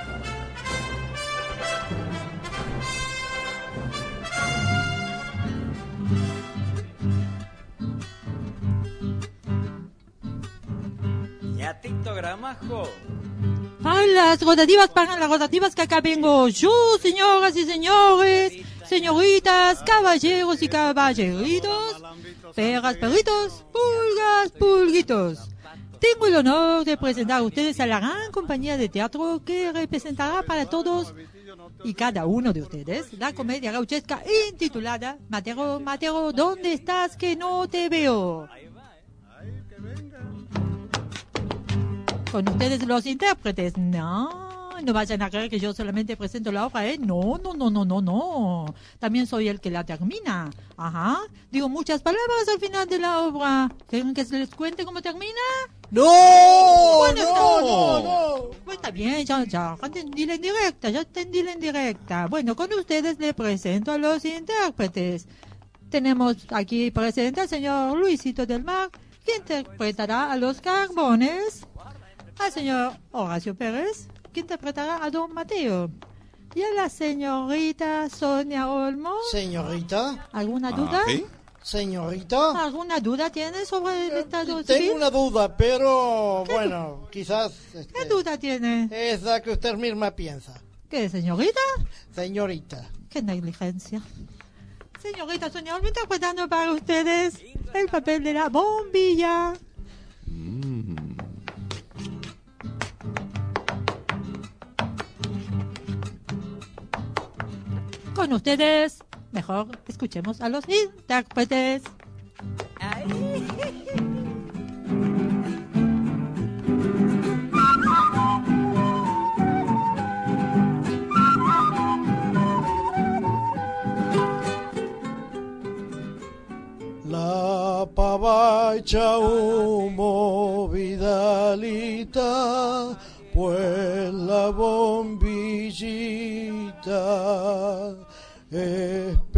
Ñatito Gramajo. Pagan las rotativas que acá vengo yo, señoras y señores, señoritas, caballeros y caballeritos, perras, perritos, pulgas, pulguitos. Tengo el honor de presentar a ustedes a la gran compañía de teatro que representará para todos y cada uno de ustedes la comedia gauchesca intitulada Mateo, Mateo, ¿dónde estás que no te veo? Con ustedes los intérpretes. No vayan a creer que yo solamente presento la obra, No. También soy el que la termina. Ajá. Digo muchas palabras al final de la obra. ¿Quieren que se les cuente cómo termina? ¡No! Bueno, no. Pues está bien, ya entendí la indirecta. Bueno, con ustedes le presento a los intérpretes. Tenemos aquí presente al señor Luisito del Mar, que interpretará a los Carbones. Al señor Horacio Pérez, que interpretará a don Mateo. Y a la señorita Sonia Olmo. Señorita. ¿Alguna duda? ¿Sí? Señorita. ¿Alguna duda tiene sobre el estado civil? civil? Tengo una duda, pero bueno, quizás... ¿Qué duda tiene? Es la que usted misma piensa. ¿Qué, señorita? Señorita. Qué negligencia. Señorita Sonia Olmo interpretando para ustedes el papel de la bombilla. Con ustedes, mejor escuchemos a los intérpretes. La pava echa humo, Vidalita, pues la bombillita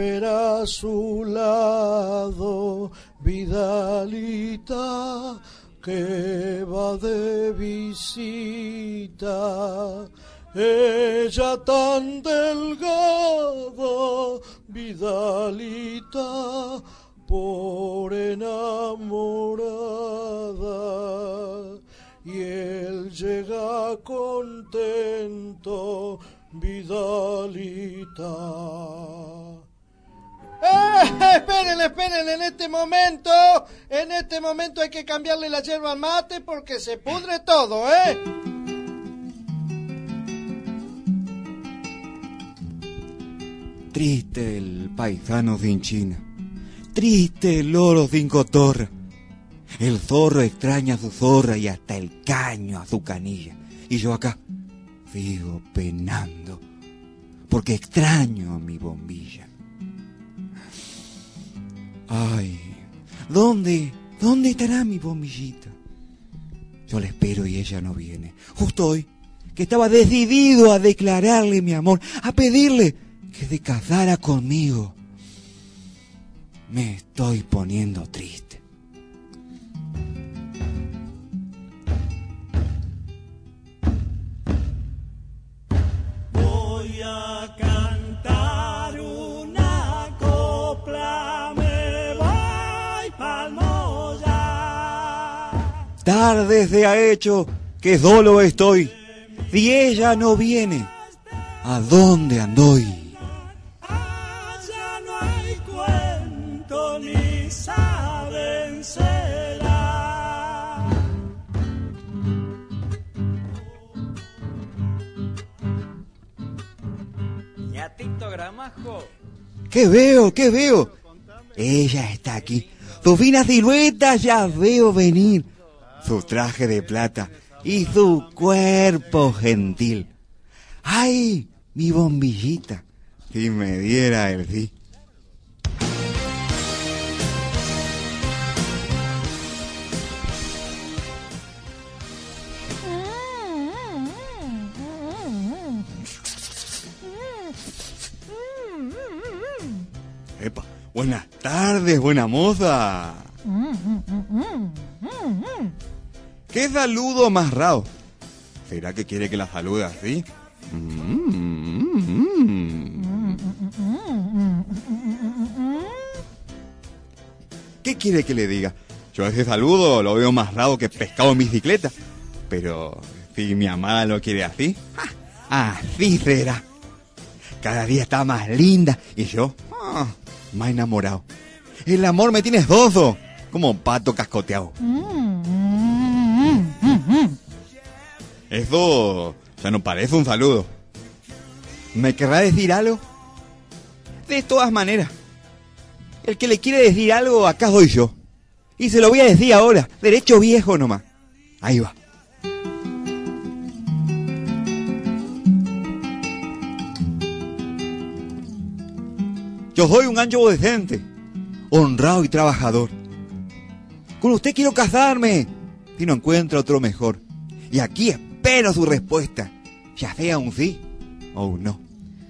espera a su lado, Vidalita, que va de visita. Ella tan delgada, Vidalita, por enamorada. Y él llega contento, Vidalita. Esperen, en este momento hay que cambiarle la yerba al mate porque se pudre todo, Triste el paisano sin China, triste el loro sin cotorra. El zorro extraña a su zorra y hasta el caño a su canilla. Y yo acá sigo penando porque extraño a mi bombilla. Ay, ¿dónde estará mi bombillita? Yo la espero y ella no viene. Justo hoy, que estaba decidido a declararle mi amor, a pedirle que se casara conmigo. Me estoy poniendo triste. Voy a cantar una copla, me voy pa'l Moya. Tarde se ha hecho que solo estoy. Si ella no viene, ¿a dónde andoy? Allá no hay cuento ni saben será. Ñatito Gramajo. ¿Qué veo? Ella está aquí. Su fina silueta ya veo venir. Su traje de plata y su cuerpo gentil. ¡Ay, mi bombillita! Si me diera el sí. Epa, buenas tardes, buena moza. ¿Qué saludo más raro? ¿Será que quiere que la salude así? ¿Qué quiere que le diga? Yo ese saludo lo veo más raro que pescado en bicicleta. Pero si mi amada lo quiere así, así será. Cada día está más linda y yo más enamorado. El amor me tiene soso, como pato cascoteado. Eso ya no parece un saludo. ¿Me querrá decir algo? De todas maneras, el que le quiere decir algo acá soy yo. Y se lo voy a decir ahora, derecho viejo nomás. Ahí va. Yo soy un ancho decente, honrado y trabajador. Con usted quiero casarme, si no encuentro otro mejor. Y aquí espero su respuesta, ya sea un sí o un no.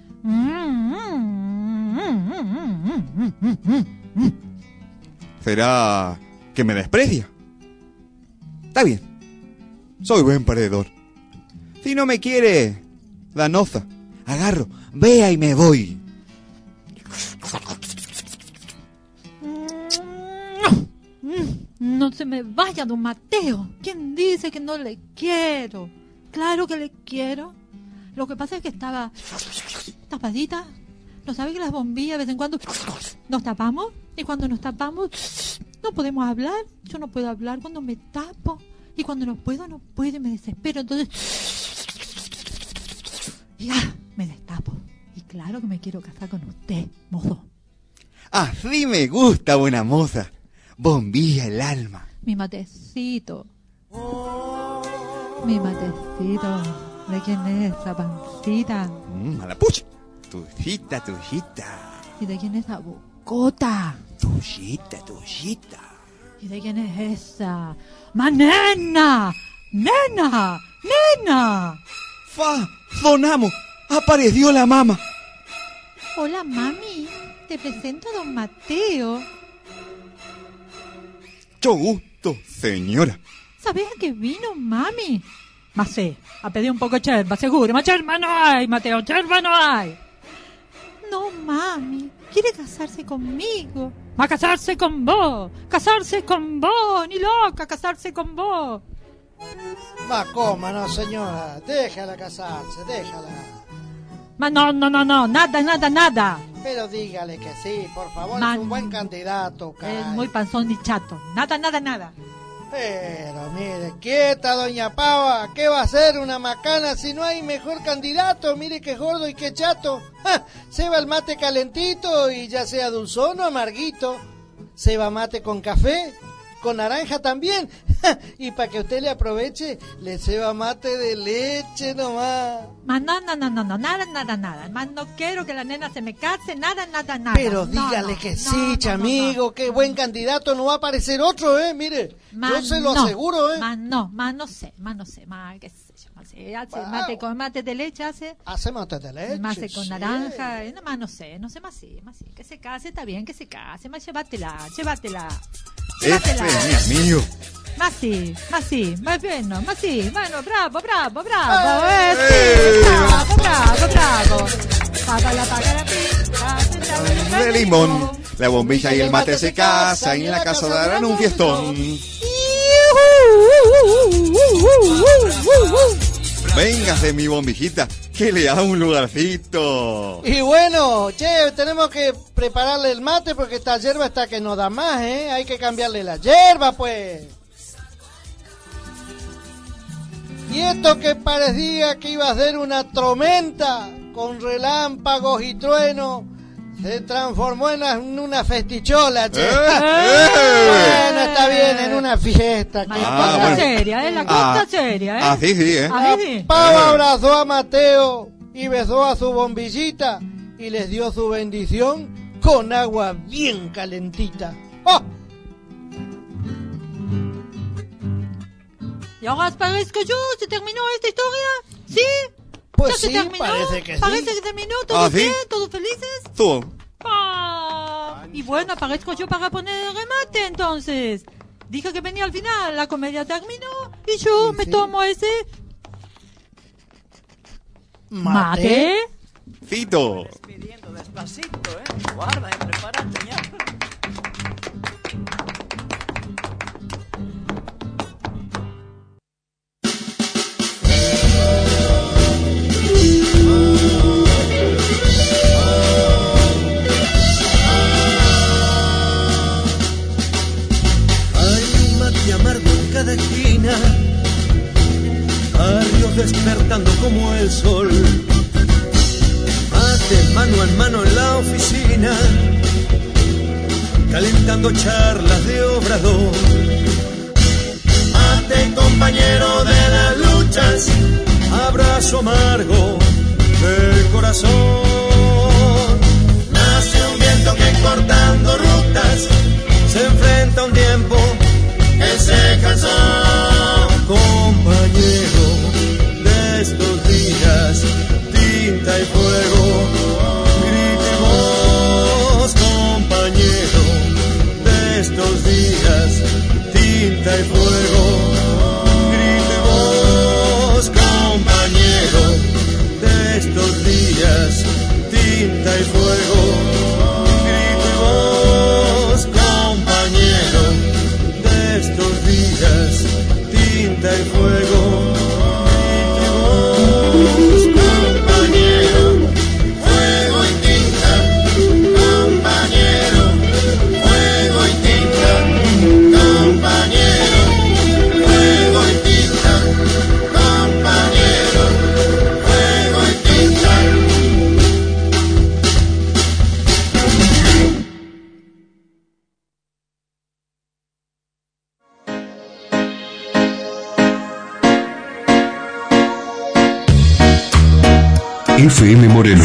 ¿Será que me desprecia? Está bien, soy buen perdedor. Si no me quiere, danosa, agarro, vea y me voy. No se me vaya, don Mateo. ¿Quién dice que no le quiero? Claro que le quiero. Lo que pasa es que estaba tapadita. ¿No sabe que las bombillas de vez en cuando nos tapamos? Y cuando nos tapamos no podemos hablar. Yo no puedo hablar cuando me tapo. Y cuando no puedo y me desespero. Entonces ya me destapo. Y claro que me quiero casar con usted, mozo. Así me gusta, buena moza. Bombilla el alma. Mi matecito. Mi matecito. ¿De quién es esa pancita? A la pucha. Tuyita. ¿Y de quién es esa bocota? Tuyita. ¿Y de quién es esa? ¡Manena! ¡Nena! Sonamos. Apareció la mama. Hola, mami. Te presento a don Mateo. Mucho gusto, señora. ¿Sabés a qué vino, mami? Más sé, a pedir un poco de yerba, seguro. Más yerba no hay, Mateo, yerba no hay. No, mami, quiere casarse conmigo. Va a casarse con vos, ni loca, casarse con vos. Va, coma, no, señora, déjala casarse, déjala. No, nada. Pero dígale que sí, por favor, Man, es un buen candidato, caray. Es muy panzón y chato, nada. Pero mire, quieta, doña Pava, ¿qué va a hacer una macana si no hay mejor candidato? Mire qué gordo y qué chato. ¡Ja! Se va el mate calentito y ya sea dulzón o amarguito. Se va mate con café, con naranja también. ¡Ja! Y para que usted le aproveche, le ceba mate de leche nomás. No, nada. Más no quiero que la nena se me case, nada. Pero dígale que sí, chamigo, qué buen candidato, no va a aparecer otro, mire. Yo se lo aseguro, Más no sé, qué sé yo, hace mate con mate de leche, hace mate de leche. Mate con naranja, más no sé, más sí, que se case, está bien que se case, más llévatela. Mío. Más sí, bueno, bravo. Bravo. Paga la pista. De limón, la bombilla y el mate se casan y en la casa darán un fiestón. Véngase mi bombillita, que le haga un lugarcito. Y bueno, che, tenemos que prepararle el mate porque esta hierba está que no da más, hay que cambiarle la hierba, pues. Y esto que parecía que iba a ser una tormenta con relámpagos y truenos, se transformó en una festichola, che. Bueno, está bien, en una fiesta. La cosa seria, Sí. Pava abrazó a Mateo y besó a su bombillita y les dio su bendición con agua bien calentita. ¡Oh! ¿Y ahora parezco yo? ¿Se terminó esta historia? ¿Sí? Pues ¿Ya se sí, terminó? parece que sí. ¿Parece que terminó? ¿Todos bien? ¿sí? ¿Todos felices? Tú. Y bueno, aparezco yo para poner el remate, entonces. Dije que venía al final, la comedia terminó y yo me tomo ese... ¿Mate? Fito. Despidiendo despacito, Guarda, prepárate ya. Cada esquina, barrios despertando como el sol, mate mano en mano en la oficina, calentando charlas de obrador, mate compañero de las luchas, abrazo amargo del corazón, nace un viento que cortando rutas, se enfrenta a un tiempo que se cansó, compañero de estos días, tinta y fuego, gritemos, compañero de estos días, tinta y fuego, gritemos, compañero de estos días, tinta y fuego, gritemos, compañero estos días, tinta y fuego, compañero, fuego y tinta, compañero, fuego y tinta, compañero, fuego y tinta, compañero, fuego y tinta. FM Moreno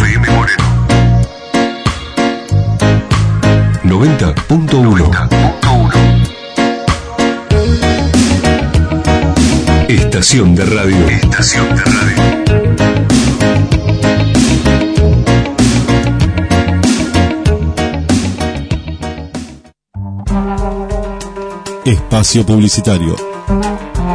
90.1 Estación de radio. Espacio publicitario.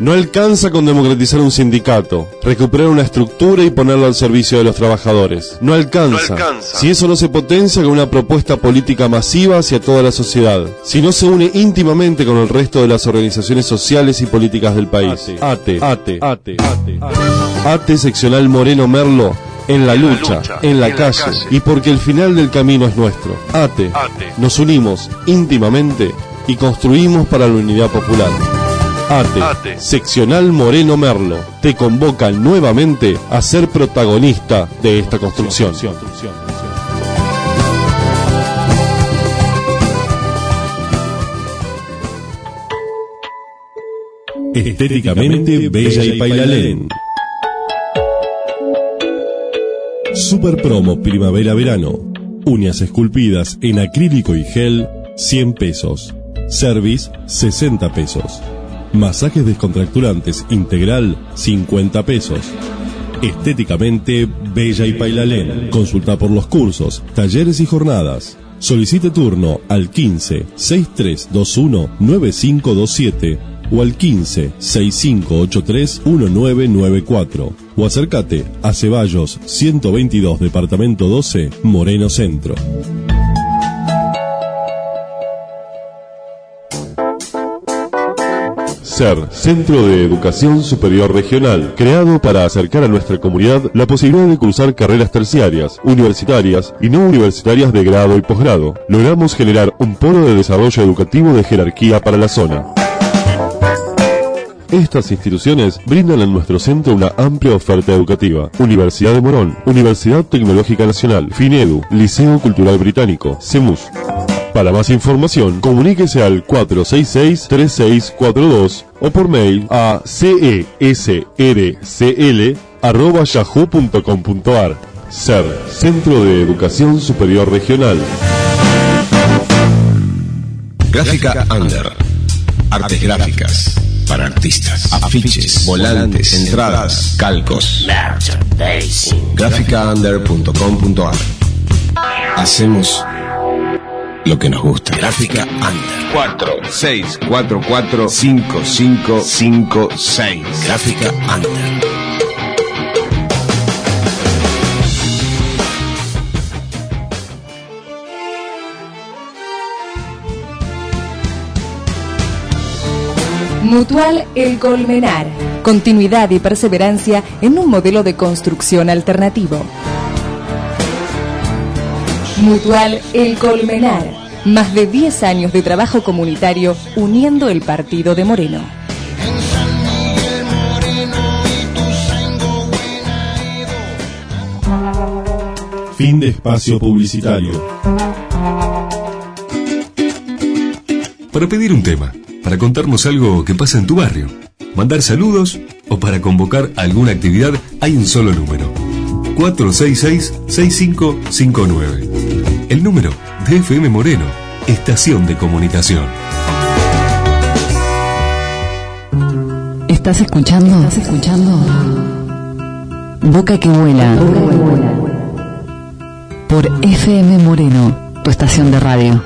No alcanza con democratizar un sindicato, recuperar una estructura y ponerlo al servicio de los trabajadores. No alcanza. Si eso no se potencia con una propuesta política masiva hacia toda la sociedad. Si no se une íntimamente con el resto de las organizaciones sociales y políticas del país. ATE Seccional Moreno Merlo. En la lucha, en la calle, y porque el final del camino es nuestro. ATE. Nos unimos íntimamente y construimos para la unidad popular. ATE, Seccional Moreno Merlo, te convoca nuevamente a ser protagonista de esta construcción. Estéticamente bella y Pailalén. Super promo primavera-verano. Uñas esculpidas en acrílico y gel, 100 pesos. Service, 60 pesos. Masajes descontracturantes integral, 50 pesos. Estéticamente bella y Pailalén. Consulta por los cursos, talleres y jornadas. Solicite turno al 15 6321 9527 o al 15 6583 1994 o acércate a Ceballos 122 Departamento 12 Moreno Centro. SER, Centro de Educación Superior Regional, creado para acercar a nuestra comunidad la posibilidad de cursar carreras terciarias, universitarias y no universitarias de grado y posgrado. Logramos generar un polo de desarrollo educativo de jerarquía para la zona. Estas instituciones brindan en nuestro centro una amplia oferta educativa. Universidad de Morón, Universidad Tecnológica Nacional, FINEDU, Liceo Cultural Británico, CEMUS. Para más información, comuníquese al 466-3642 o por mail a cesrcl@yahoo.com.ar. SER, Centro de Educación Superior Regional. Gráfica Under. Artes gráficas para artistas, afiches, volantes, entradas, calcos. Gráficaunder.com.ar. Hacemos lo que nos gusta. Gráfica Under. 46445556. Gráfica Under. Mutual El Colmenar. Continuidad y perseverancia en un modelo de construcción alternativo. Mutual El Colmenar. Más de 10 años de trabajo comunitario uniendo el partido de Moreno. Fin de espacio publicitario. Para pedir un tema, para contarnos algo que pasa en tu barrio, mandar saludos o para convocar alguna actividad, hay un solo número: 466-6559. El número de FM Moreno, Estación de Comunicación. ¿Estás escuchando? Boca que vuela. Por FM Moreno, tu estación de radio.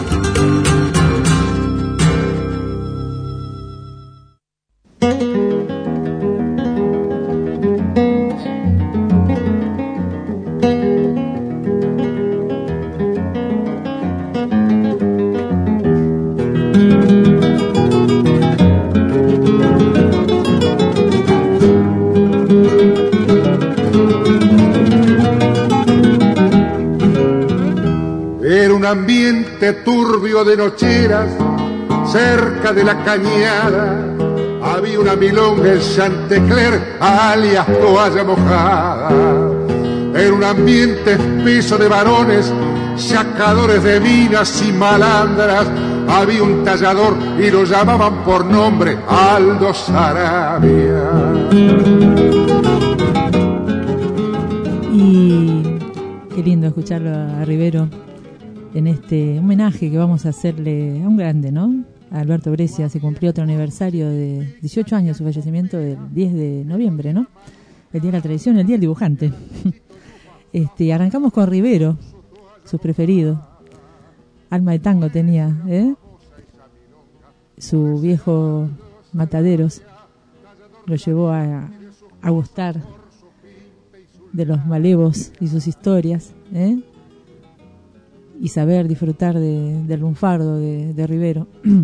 Turbio de nocheras, cerca de la cañada, había una milonga en Chantecler, alias Toalla Mojada. Era un ambiente espeso de varones, sacadores de minas y malandras. Había un tallador y lo llamaban por nombre Aldo Sarabia. Y qué lindo escucharlo a Rivero en este homenaje que vamos a hacerle a un grande, ¿no? A Alberto Breccia. Se cumplió otro aniversario de 18 años de su fallecimiento, del 10 de noviembre, ¿no? El Día de la Tradición, el Día del Dibujante. Arrancamos con Rivero, sus preferidos. Alma de tango tenía, su viejo Mataderos. lo llevó a gustar de los malevos y sus historias, y saber disfrutar del lunfardo de Rivero.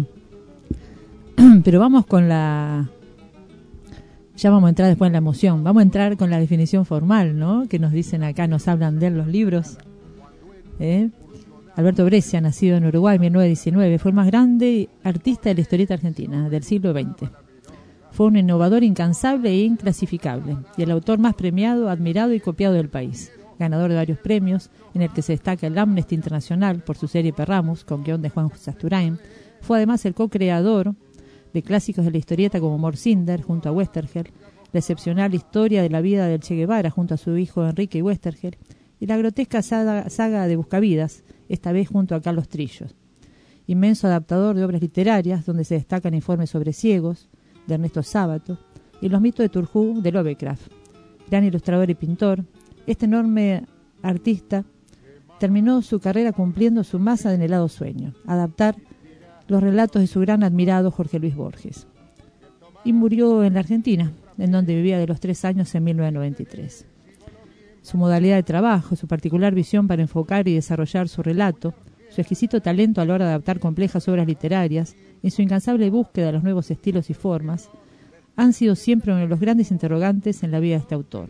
Pero vamos con ya vamos a entrar después en la emoción, vamos a entrar con la definición formal, ¿no? Que nos dicen acá, nos hablan de él los libros. Alberto Breccia, nacido en Uruguay en 1919, fue el más grande artista de la historieta argentina del siglo XX. Fue un innovador incansable e inclasificable, y el autor más premiado, admirado y copiado del país. Ganador de varios premios, en el que se destaca el Amnesty Internacional por su serie Perramus, con guión de Juan Sasturain. Fue además el co-creador de clásicos de la historieta como Morcinder, junto a Westergel, la excepcional historia de la vida del Che Guevara, junto a su hijo Enrique y Westergel, y la grotesca saga de Buscavidas, esta vez junto a Carlos Trillos. Inmenso adaptador de obras literarias, donde se destacan Informes sobre ciegos, de Ernesto Sábato, y Los mitos de Turjú, de Lovecraft. Gran ilustrador y pintor, este enorme artista terminó su carrera cumpliendo su más anhelado sueño, adaptar los relatos de su gran admirado Jorge Luis Borges. Y murió en la Argentina, en donde vivía de los 3 años en 1993. Su modalidad de trabajo, su particular visión para enfocar y desarrollar su relato, su exquisito talento a la hora de adaptar complejas obras literarias y su incansable búsqueda de los nuevos estilos y formas, han sido siempre uno de los grandes interrogantes en la vida de este autor.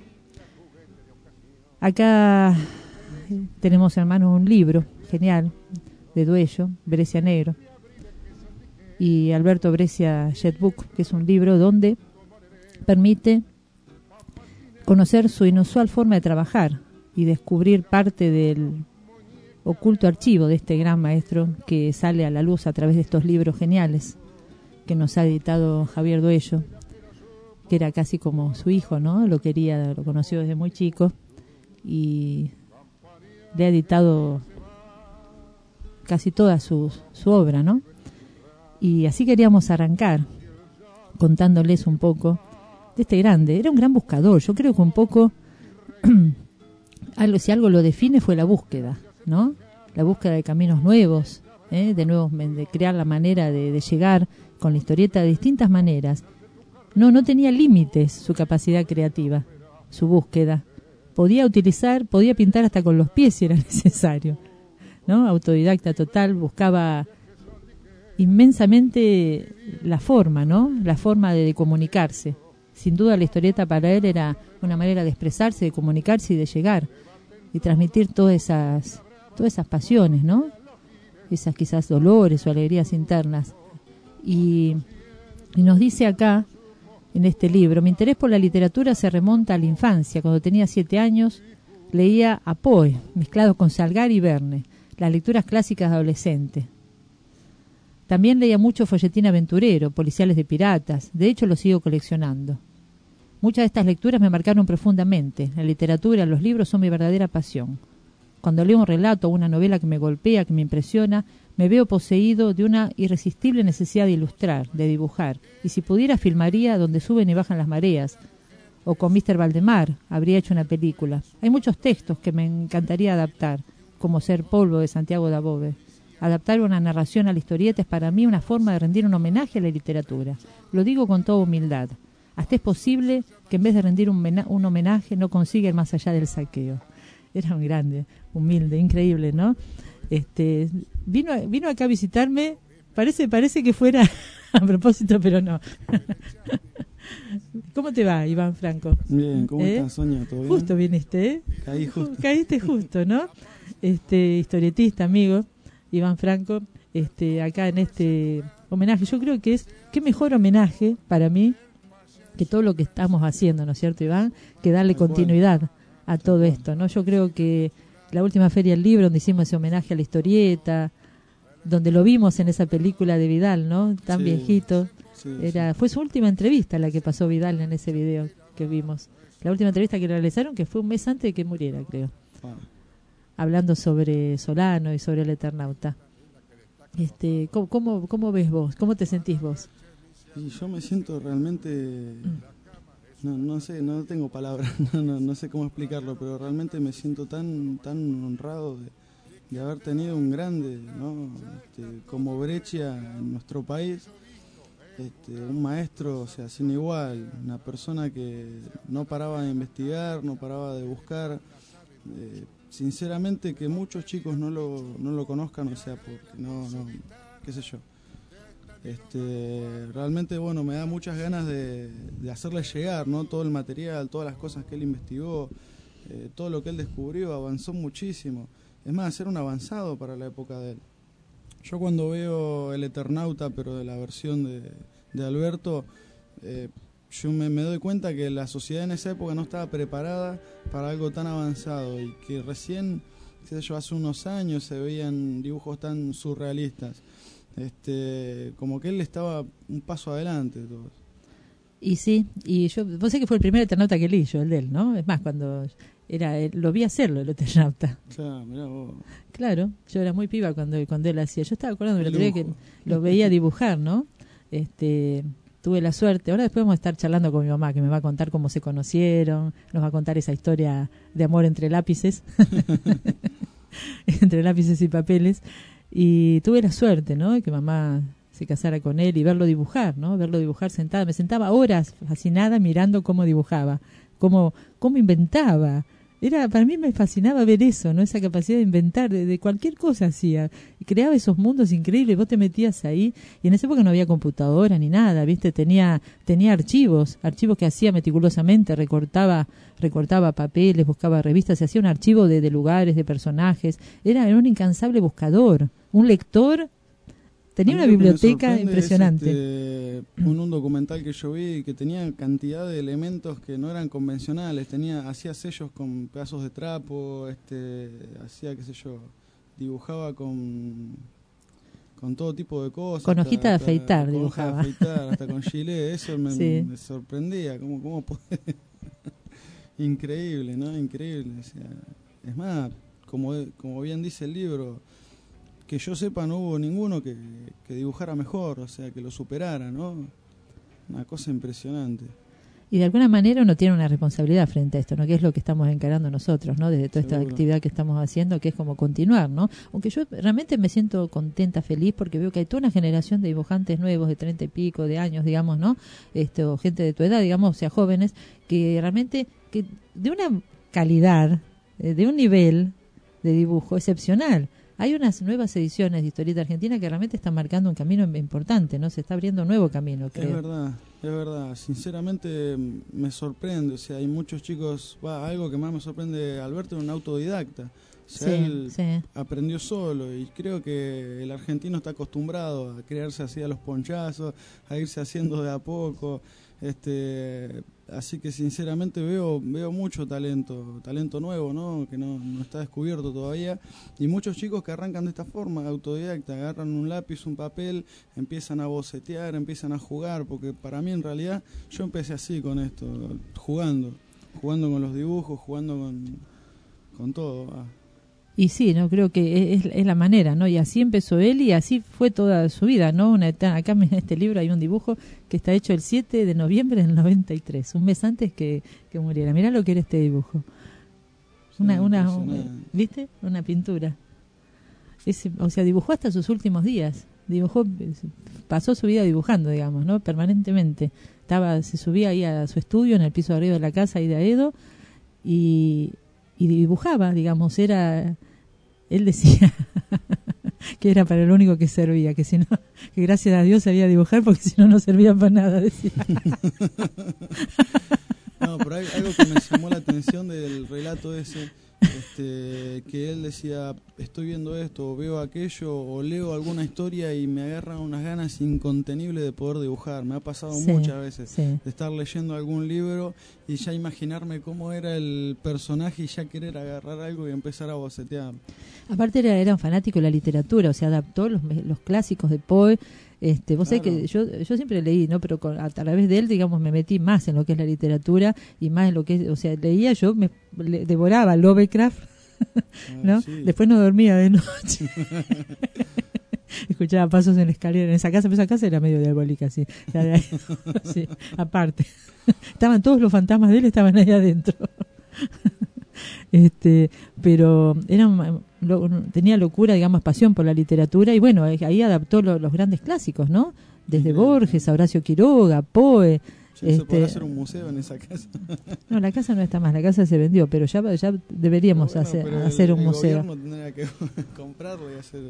Acá tenemos en manos un libro genial de Duello, Breccia Negro, y Alberto Breccia Jetbook, que es un libro donde permite conocer su inusual forma de trabajar y descubrir parte del oculto archivo de este gran maestro que sale a la luz a través de estos libros geniales que nos ha editado Javier Duello, que era casi como su hijo, ¿no? Lo conoció desde muy chico y le ha editado casi toda su obra, ¿no? Y así queríamos arrancar contándoles un poco de este grande. Era un gran buscador. Yo creo que un poco si algo lo define fue la búsqueda, ¿no? La búsqueda de caminos nuevos, de crear la manera de llegar con la historieta de distintas maneras. No tenía límites su capacidad creativa, su búsqueda. Podía pintar hasta con los pies si era necesario, ¿no? Autodidacta total, buscaba inmensamente la forma, ¿no? La forma de comunicarse. Sin duda la historieta para él era una manera de expresarse, de comunicarse y de llegar y transmitir todas esas pasiones, ¿no? Esas quizás dolores o alegrías internas. Y nos dice acá, en este libro, mi interés por la literatura se remonta a la infancia. Cuando tenía 7 años leía a Poe, mezclado con Salgari y Verne, las lecturas clásicas de adolescente. También leía mucho folletín aventurero, policiales de piratas. De hecho, lo sigo coleccionando. Muchas de estas lecturas me marcaron profundamente. La literatura, los libros son mi verdadera pasión. Cuando leo un relato o una novela que me golpea, que me impresiona, me veo poseído de una irresistible necesidad de ilustrar, de dibujar. Y si pudiera, filmaría donde suben y bajan las mareas. O con Mr. Valdemar habría hecho una película. Hay muchos textos que me encantaría adaptar, como Ser polvo de Santiago Dabove. Adaptar una narración a la historieta es para mí una forma de rendir un homenaje a la literatura. Lo digo con toda humildad. Hasta es posible que en vez de rendir un homenaje no consiga ir más allá del saqueo. Era un grande, humilde, increíble, ¿no? Vino acá a visitarme, parece que fuera a propósito, pero no. ¿Cómo te va, Iván Franco? Bien, ¿cómo estás, Sonia? ¿Todo bien? Justo viniste, ¿eh? Caí justo. Caíste justo, ¿no? Historietista, amigo, Iván Franco, acá en este homenaje. Yo creo que qué mejor homenaje para mí que todo lo que estamos haciendo, ¿no es cierto, Iván? Que darle continuidad a todo esto, ¿no? Yo creo que la última Feria del Libro, donde hicimos ese homenaje a la historieta, donde lo vimos en esa película de Vidal, ¿no? Tan viejito. Fue su última entrevista la que pasó Vidal en ese video que vimos. La última entrevista que realizaron, que fue un mes antes de que muriera, creo. Hablando sobre Solano y sobre el Eternauta. ¿Cómo ves vos? ¿Cómo te sentís vos? Y yo me siento realmente... No sé, no tengo palabras, no sé cómo explicarlo, pero realmente me siento tan honrado de haber tenido un grande, ¿no? Como Breccia en nuestro país, un maestro, o sea, sin igual, una persona que no paraba de investigar, no paraba de buscar. Sinceramente que muchos chicos no lo conozcan, o sea, porque no qué sé yo. Realmente, bueno, me da muchas ganas de hacerle llegar, ¿no? Todo el material, todas las cosas que él investigó, todo lo que él descubrió, avanzó muchísimo. Es más, era un avanzado para la época de él. Yo cuando veo El Eternauta, pero de la versión de Alberto, yo me doy cuenta que la sociedad en esa época no estaba preparada para algo tan avanzado y que recién, qué sé yo, hace unos años se veían dibujos tan surrealistas. Como que él estaba un paso adelante de todos. Y sí, y vos sé que fue el primer Eternauta que leí yo, el de él, ¿no? Es más, cuando lo vi hacerlo, el Eternauta. Claro, mirá vos. Claro, yo era muy piba cuando él hacía. Yo estaba acordando de la teoría que lo veía dibujar, ¿no? Tuve la suerte. Ahora después vamos a estar charlando con mi mamá, que me va a contar cómo se conocieron, nos va a contar esa historia de amor entre lápices, entre lápices y papeles. Y tuve la suerte, ¿no? De que mamá se casara con él y verlo dibujar, ¿no? Verlo dibujar sentada. Me sentaba horas fascinada mirando cómo dibujaba, cómo inventaba. Para mí me fascinaba ver eso, ¿no? Esa capacidad de inventar, de cualquier cosa hacía. Y creaba esos mundos increíbles, vos te metías ahí. Y en esa época no había computadora ni nada, ¿viste? Tenía archivos que hacía meticulosamente, recortaba papeles, buscaba revistas, se hacía un archivo de lugares, de personajes. Era un incansable buscador, un lector. Tenía una biblioteca impresionante. En un documental que yo vi que tenía cantidad de elementos que no eran convencionales. Hacía sellos con pedazos de trapo, hacía, qué sé yo, dibujaba con todo tipo de cosas. Con hojita de afeitar dibujaba. Hasta con gilet, eso me sorprendía. ¿Cómo podés? Increíble, ¿no? Increíble. O sea, es más, como bien dice el libro, que yo sepa no hubo ninguno que dibujara mejor, o sea, que lo superara, ¿no? Una cosa impresionante. Y de alguna manera uno tiene una responsabilidad frente a esto, ¿no? Que es lo que estamos encarando nosotros, ¿no? Desde toda esta actividad que estamos haciendo, que es como continuar, ¿no? Aunque yo realmente me siento contenta, feliz, porque veo que hay toda una generación de dibujantes nuevos de 30 y pico de años, digamos, ¿no? O gente de tu edad, digamos, o sea, jóvenes, que realmente, que de una calidad, de un nivel de dibujo excepcional. Hay unas nuevas ediciones de Historieta Argentina que realmente están marcando un camino importante, ¿no? Se está abriendo un nuevo camino, creo. Es verdad. Sinceramente me sorprende. O sea, hay muchos chicos... algo que más me sorprende, Alberto, es un autodidacta. O sea, él aprendió solo y creo que el argentino está acostumbrado a crearse así a los ponchazos, a irse haciendo de a poco. Así que sinceramente veo mucho talento nuevo, ¿no? Que no está descubierto todavía, y muchos chicos que arrancan de esta forma, autodidacta, agarran un lápiz, un papel, empiezan a bocetear, empiezan a jugar, porque para mí en realidad yo empecé así con esto, jugando con los dibujos, jugando con todo. Y sí, no creo que es la manera, ¿no? Y así empezó él y así fue toda su vida, ¿no? Acá en este libro hay un dibujo que está hecho el 7 de noviembre del 93, un mes antes que muriera. Mirá lo que era este dibujo. ¿Viste? Una pintura. O sea, dibujó hasta sus últimos días. Pasó su vida dibujando, digamos, ¿no? Permanentemente. Se subía ahí a su estudio en el piso de arriba de la casa ahí de Aedo y dibujaba, digamos, él decía que era para lo único que servía, que si no, que gracias a Dios sabía dibujar porque si no servía para nada, decía. No, pero hay algo que me llamó la atención del relato ese, que él decía, estoy viendo esto, o veo aquello, o leo alguna historia y me agarran unas ganas incontenibles de poder dibujar. Me ha pasado muchas veces de estar leyendo algún libro y ya imaginarme cómo era el personaje y ya querer agarrar algo y empezar a bocetear. Aparte era un fanático de la literatura, o sea, adaptó los clásicos de Poe. Vos sabés que yo siempre leí, ¿no? Pero a través de él, digamos, me metí más en lo que es la literatura y más en lo que es, o sea, leía, devoraba Lovecraft, ¿no? Sí. Después no dormía de noche. Escuchaba pasos en la escalera en esa casa, pero esa casa era medio diabólica, sí. Sí, aparte. Estaban todos los fantasmas de él, estaban ahí adentro. Pero tenía locura, digamos, pasión por la literatura y bueno, ahí adaptó los grandes clásicos, ¿no? desde Borges a Horacio Quiroga, Poe. ¿Se podrá hacer un museo en esa casa? No, la casa no está más, la casa se vendió, pero ya deberíamos hacer un museo. El gobierno tendría que comprarlo y hacer...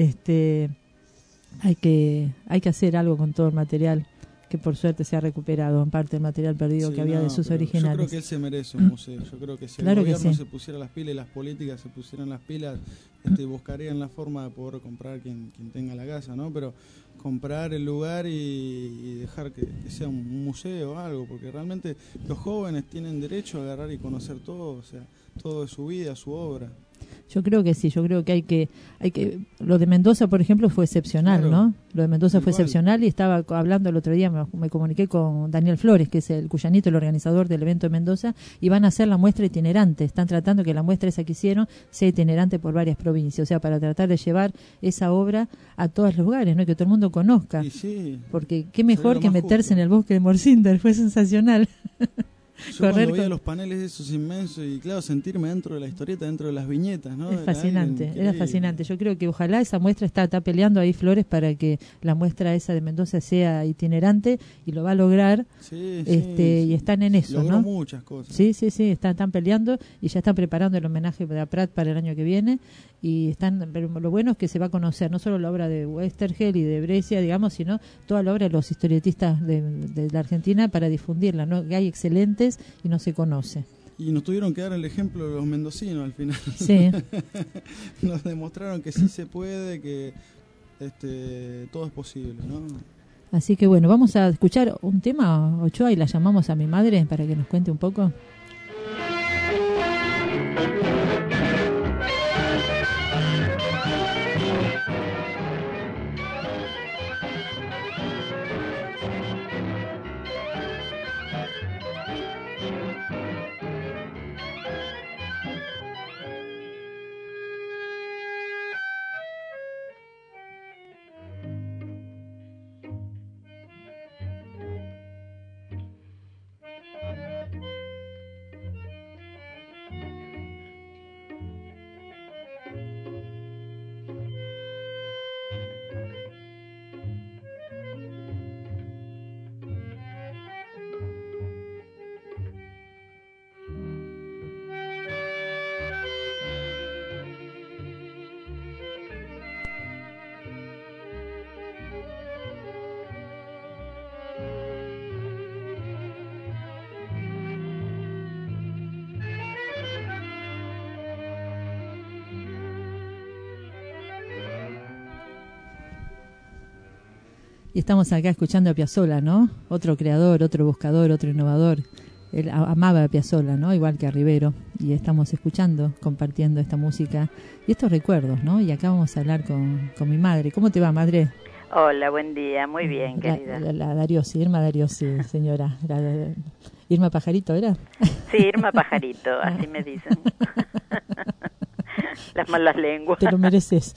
Hay que hacer algo con todo el material que por suerte se ha recuperado, en parte el material perdido que había de sus originales. Yo creo que él se merece un museo. Yo creo que si el gobierno se pusiera las pilas y las políticas se pusieran las pilas, buscarían la forma de poder comprar quien tenga la casa, ¿no? Pero comprar el lugar y dejar que sea un museo o algo, porque realmente los jóvenes tienen derecho a agarrar y conocer todo, o sea, todo de su vida, su obra. Yo creo que sí, yo creo que hay que lo de Mendoza, por ejemplo, fue excepcional, claro, ¿no? Lo de Mendoza fue excepcional, y estaba hablando el otro día, me comuniqué con Daniel Flores, que es el cuyanito, el organizador del evento de Mendoza, y van a hacer la muestra itinerante. Están tratando que la muestra esa que hicieron sea itinerante por varias provincias, o sea, para tratar de llevar esa obra a todos los lugares, ¿no? Y que todo el mundo conozca. Sí, porque qué mejor que meterse justo en el bosque de Morcinder, fue sensacional. Yo cuando veía los paneles esos inmensos y claro, sentirme dentro de la historieta, dentro de las viñetas, ¿no? Es fascinante, era fascinante. Yo creo que ojalá esa muestra está peleando ahí Flores para que la muestra esa de Mendoza sea itinerante, y lo va a lograr. Y están en eso, logró, ¿no? Muchas cosas. Sí, están peleando y ya están preparando el homenaje de Prat para el año que viene, pero lo bueno es que se va a conocer no solo la obra de Westergel y de Brescia, digamos, sino toda la obra de los historietistas de la Argentina para difundirla, ¿no? Que hay excelentes y no se conoce. Y nos tuvieron que dar el ejemplo de los mendocinos al final. Sí. Nos demostraron que sí se puede, que todo es posible, ¿no? Así que bueno, vamos a escuchar un tema, Ochoa, y la llamamos a mi madre para que nos cuente un poco. Y estamos acá escuchando a Piazzolla, ¿no? Otro creador, otro buscador, otro innovador. Él amaba a Piazzolla, ¿no? Igual que a Rivero. Y estamos escuchando, compartiendo esta música y estos recuerdos, ¿no? Y acá vamos a hablar con mi madre. ¿Cómo te va, madre? Hola, buen día. Muy bien, querida. La Dariosi, Irma Dariosi, señora. Irma Pajarito, ¿era? Sí, Irma Pajarito, así me dicen. Las malas lenguas. Te lo mereces.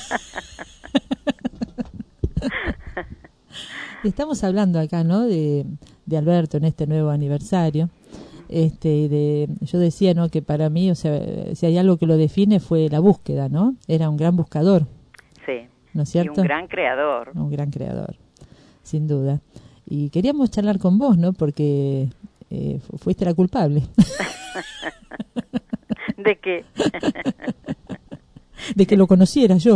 Estamos hablando acá, ¿no? De Alberto en este nuevo aniversario. Yo decía, ¿no? Que para mí, o sea, si hay algo que lo define fue la búsqueda, ¿no? Era un gran buscador. Sí. ¿No es cierto? Y un gran creador. Un gran creador, sin duda. Y queríamos charlar con vos, ¿no? Porque fuiste la culpable. ¿De qué? De que lo conociera yo.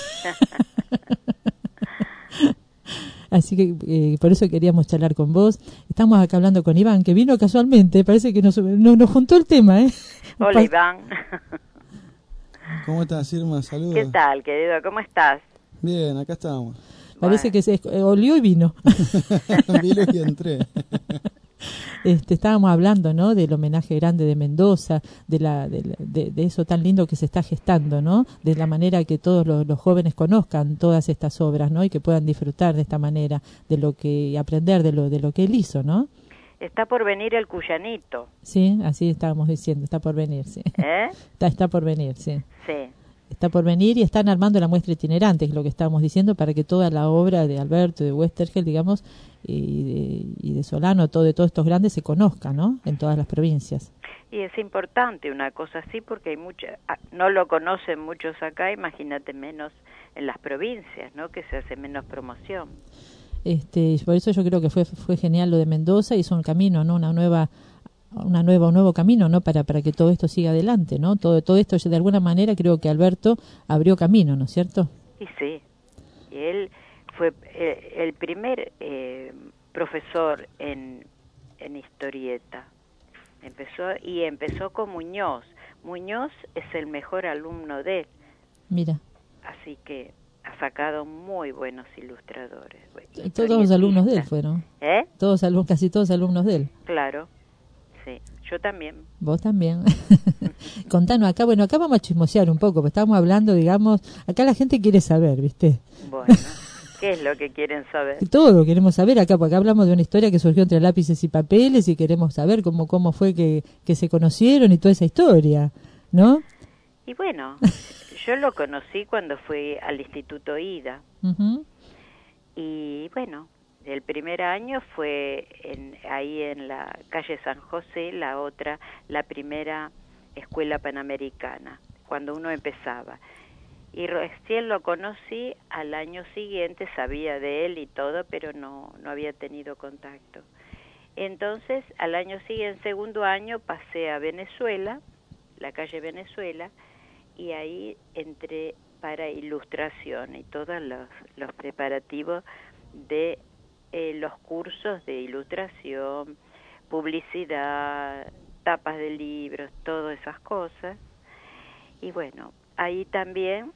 Así que por eso queríamos charlar con vos. Estamos acá hablando con Iván, que vino casualmente. Parece que nos juntó el tema, ¿eh? Hola, Iván. ¿Cómo estás, Irma? Saludos. ¿Qué tal, querido? ¿Cómo estás? Bien, acá estamos. Parece que se olió y vino. Vino y entré. Estábamos hablando, ¿no? Del homenaje grande de Mendoza, de eso tan lindo que se está gestando, ¿no? De la manera que todos los jóvenes conozcan todas estas obras, ¿no? Y que puedan disfrutar de esta manera de lo que aprender de lo que él hizo, ¿no? Está por venir el Cuyanito. Sí, así estábamos diciendo, está por venir, sí. Está por venir, sí. Sí. Está por venir y están armando la muestra itinerante, que es lo que estábamos diciendo, para que toda la obra de Alberto, de Westergel, digamos, y de Solano, de todos estos grandes se conozca, ¿no? En todas las provincias. Y es importante una cosa así, porque hay no lo conocen muchos acá, imagínate menos en las provincias, ¿no? Que se hace menos promoción. Por eso yo creo que fue genial lo de Mendoza, hizo un camino, ¿no? Un nuevo camino, ¿no? Para que todo esto siga adelante, ¿no? Todo esto de alguna manera creo que Alberto abrió camino, ¿no es cierto? Y sí, y él fue el primer profesor en historieta. Empezó con Muñoz. Muñoz es el mejor alumno de él. Mira. Así que ha sacado muy buenos ilustradores. Todos los alumnos de él fueron. Casi todos alumnos de él. Claro, sí. Yo también. Vos también. Contanos acá, acá vamos a chismosear un poco, porque estamos hablando, digamos, acá la gente quiere saber, ¿viste? Bueno, ¿qué es lo que quieren saber? Todo queremos saber acá, porque acá hablamos de una historia que surgió entre lápices y papeles y queremos saber cómo fue que se conocieron y toda esa historia, ¿no? Y bueno, yo lo conocí cuando fui al Instituto Ida. Y bueno, el primer año fue ahí en la calle San José, la primera escuela panamericana, cuando uno empezaba. Y recién lo conocí al año siguiente, sabía de él y todo, pero no había tenido contacto. Entonces, al año siguiente, segundo año, pasé a Venezuela, la calle Venezuela, y ahí entré para ilustración y todos los preparativos de los cursos de ilustración, publicidad, tapas de libros, todas esas cosas. Y bueno, ahí también,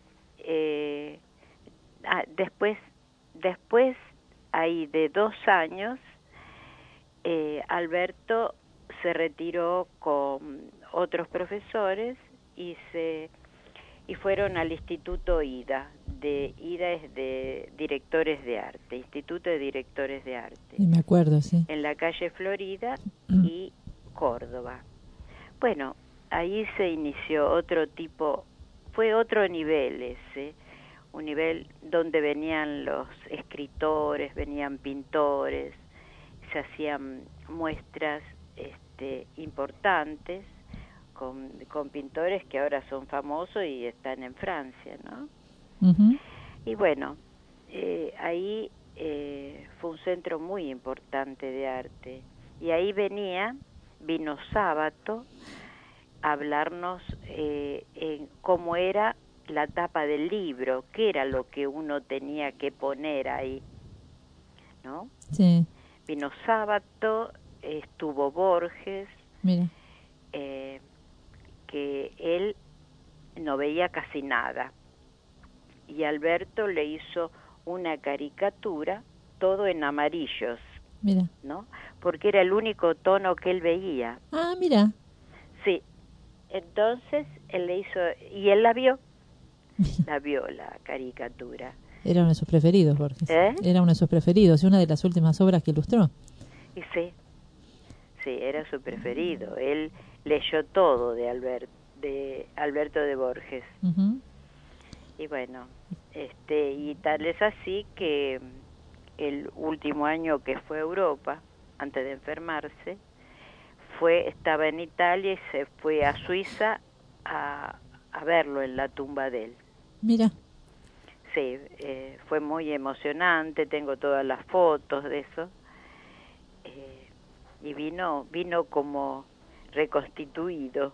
después ahí de 2 años, Alberto se retiró con otros profesores y fueron al Instituto IDA. IDA es de Directores de Arte, Instituto de Directores de Arte. Y me acuerdo, sí. En la calle Florida y Córdoba. Bueno, ahí se inició fue otro nivel ese, un nivel donde venían los escritores, venían pintores, se hacían muestras importantes, con pintores que ahora son famosos y están en Francia, ¿no? Y bueno, ahí fue un centro muy importante de arte. Y ahí vino Sábato a hablarnos en cómo era la tapa del libro, qué era lo que uno tenía que poner ahí, ¿no? Sí. Vino Sábato, estuvo Borges. Mira. Que él no veía casi nada y Alberto le hizo una caricatura todo en amarillos. Mira. ¿No? Porque era el único tono que él veía. Ah, mira. Sí. Entonces él le hizo y él la vio la caricatura. Era uno de sus preferidos, Borges. Era uno de sus preferidos, una de las últimas obras que ilustró. Y sí, era su preferido. Él leyó todo de Alberto de Borges. Y bueno, y tal es así que el último año que fue a Europa, antes de enfermarse, estaba en Italia y se fue a Suiza a verlo en la tumba de él. Mira. Sí, fue muy emocionante, tengo todas las fotos de eso. Y vino como reconstituido.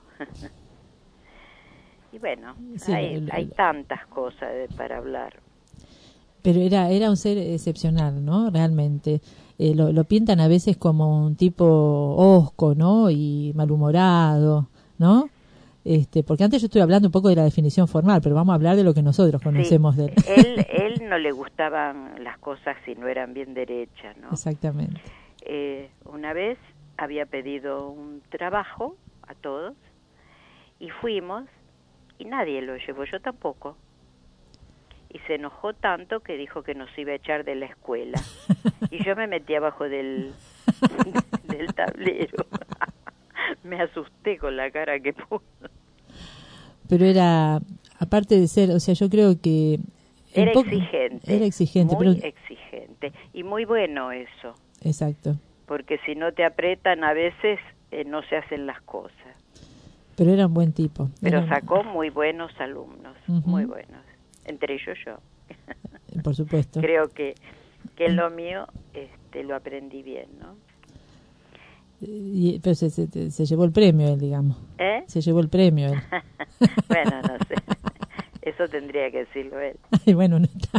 Y bueno, sí, hay tantas cosas para hablar. Pero era un ser excepcional, ¿no? Realmente. Lo pintan a veces como un tipo hosco, ¿no? Y malhumorado, ¿no? Porque antes yo estuve hablando un poco de la definición formal, pero vamos a hablar de lo que nosotros conocemos de él. Él no le gustaban las cosas si no eran bien derechas, ¿no? Exactamente. Una vez había pedido un trabajo a todos y fuimos y nadie lo llevó, yo tampoco. Y se enojó tanto que dijo que nos iba a echar de la escuela. Y yo me metí abajo del tablero. Me asusté con la cara que puso. Pero era, aparte de ser, o sea, yo creo que... Era exigente. Era exigente. Muy exigente. Y muy bueno eso. Exacto. Porque si no te apretan a veces no se hacen las cosas. Pero era un buen tipo. Pero sacó muy buenos alumnos, muy buenos. Entre ellos yo. Por supuesto. Creo que Que lo mío lo aprendí bien, ¿no? Pero se llevó el premio él, digamos. Se llevó el premio él. Bueno, no sé. Eso tendría que decirlo él. Ay, bueno, no está.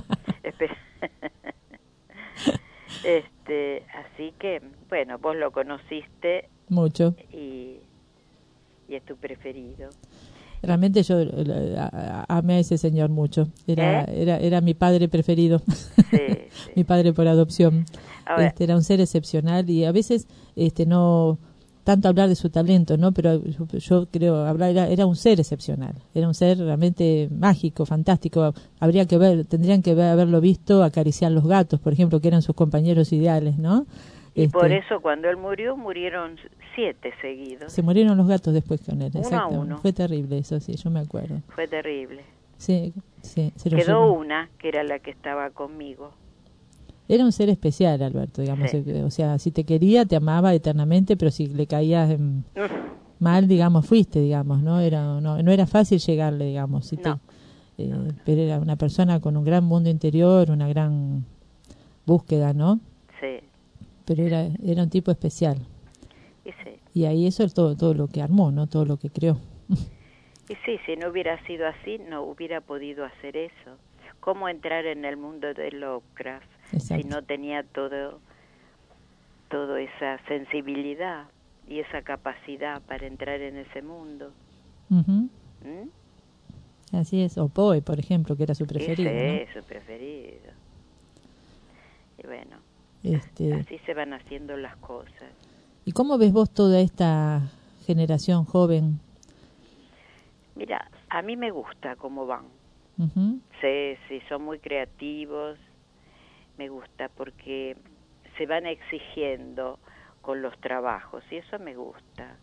Así que, bueno, vos lo conociste. Mucho. Y es tu preferido. Realmente yo amé a ese señor mucho. Era mi padre preferido. Sí. Mi padre por adopción. Ahora, era un ser excepcional y a veces no tanto hablar de su talento, ¿no? Pero yo creo era un ser excepcional. Era un ser realmente mágico, fantástico. Tendrían que haberlo visto acariciar los gatos, por ejemplo, que eran sus compañeros ideales, ¿no? Y por eso cuando él murió, murieron 7 seguidos. Se murieron los gatos después con él. Uno a uno. Fue terrible eso, sí, yo me acuerdo. Fue terrible. Sí. Quedó una, que era la que estaba conmigo. Era un ser especial, Alberto, digamos. Sí. O sea, si te quería, te amaba eternamente, pero si le caías mal, digamos, fuiste, digamos, ¿no? No era fácil llegarle, digamos. Pero era una persona con un gran mundo interior, una gran búsqueda, ¿no? Sí. Pero era un tipo especial. Y ahí eso es todo lo que armó, ¿no? Todo lo que creó. Y sí, si no hubiera sido así, no hubiera podido hacer eso. ¿Cómo entrar en el mundo de Lovecraft si no tenía toda esa sensibilidad y esa capacidad para entrar en ese mundo? Uh-huh. Así es. O Poe, por ejemplo, que era su preferido. Ese es su preferido. Y bueno, así se van haciendo las cosas. ¿Y cómo ves vos toda esta generación joven? Mira, a mí me gusta cómo van. Uh-huh. Sí, son muy creativos. Me gusta porque se van exigiendo con los trabajos y eso me gusta.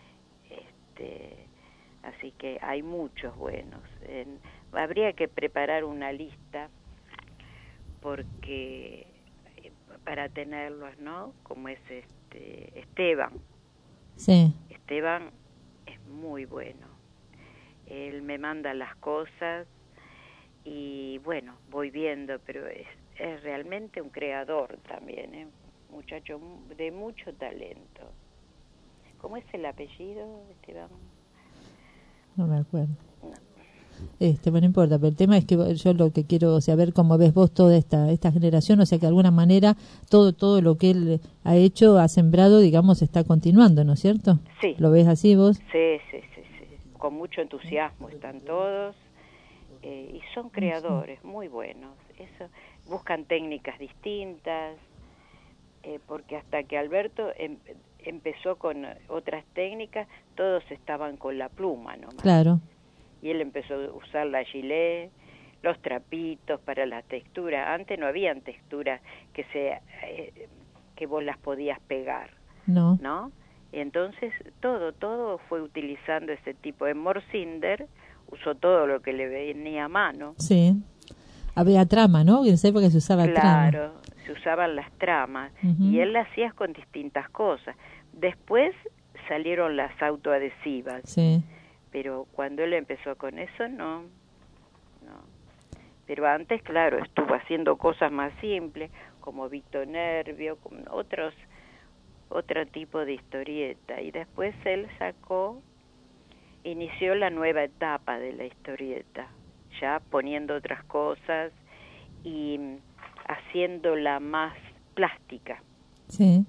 Así que hay muchos buenos. Habría que preparar una lista porque para tenerlos, ¿no? Como es Esteban. Sí. Esteban es muy bueno. Él me manda las cosas y bueno, voy viendo, pero es realmente un creador también, muchacho de mucho talento. ¿Cómo es el apellido, Esteban? No me acuerdo. No importa, pero el tema es que yo lo que quiero saber cómo ves vos toda esta generación, o sea que de alguna manera todo lo que él ha hecho, ha sembrado, digamos, está continuando, ¿no es cierto? Sí. ¿Lo ves así vos? Sí. Con mucho entusiasmo están todos y son creadores muy buenos. Eso, buscan técnicas distintas, porque hasta que Alberto empezó con otras técnicas, todos estaban con la pluma nomás. Claro. Y él empezó a usar la gilet, los trapitos para la textura. Antes no habían texturas que vos las podías pegar. No. Y entonces todo fue utilizando ese tipo. En Morsinder usó todo lo que le venía a mano. Sí. Había trama, ¿no? En esa época se usaba trama. Claro, se usaban las tramas. Uh-huh. Y él las hacía con distintas cosas. Después salieron las autoadhesivas. Sí. Pero cuando él empezó con eso, no. Pero antes, claro, estuvo haciendo cosas más simples, como Vito Nervio, como otro tipo de historieta. Y después él inició la nueva etapa de la historieta, ya poniendo otras cosas y haciéndola más plástica. Sí.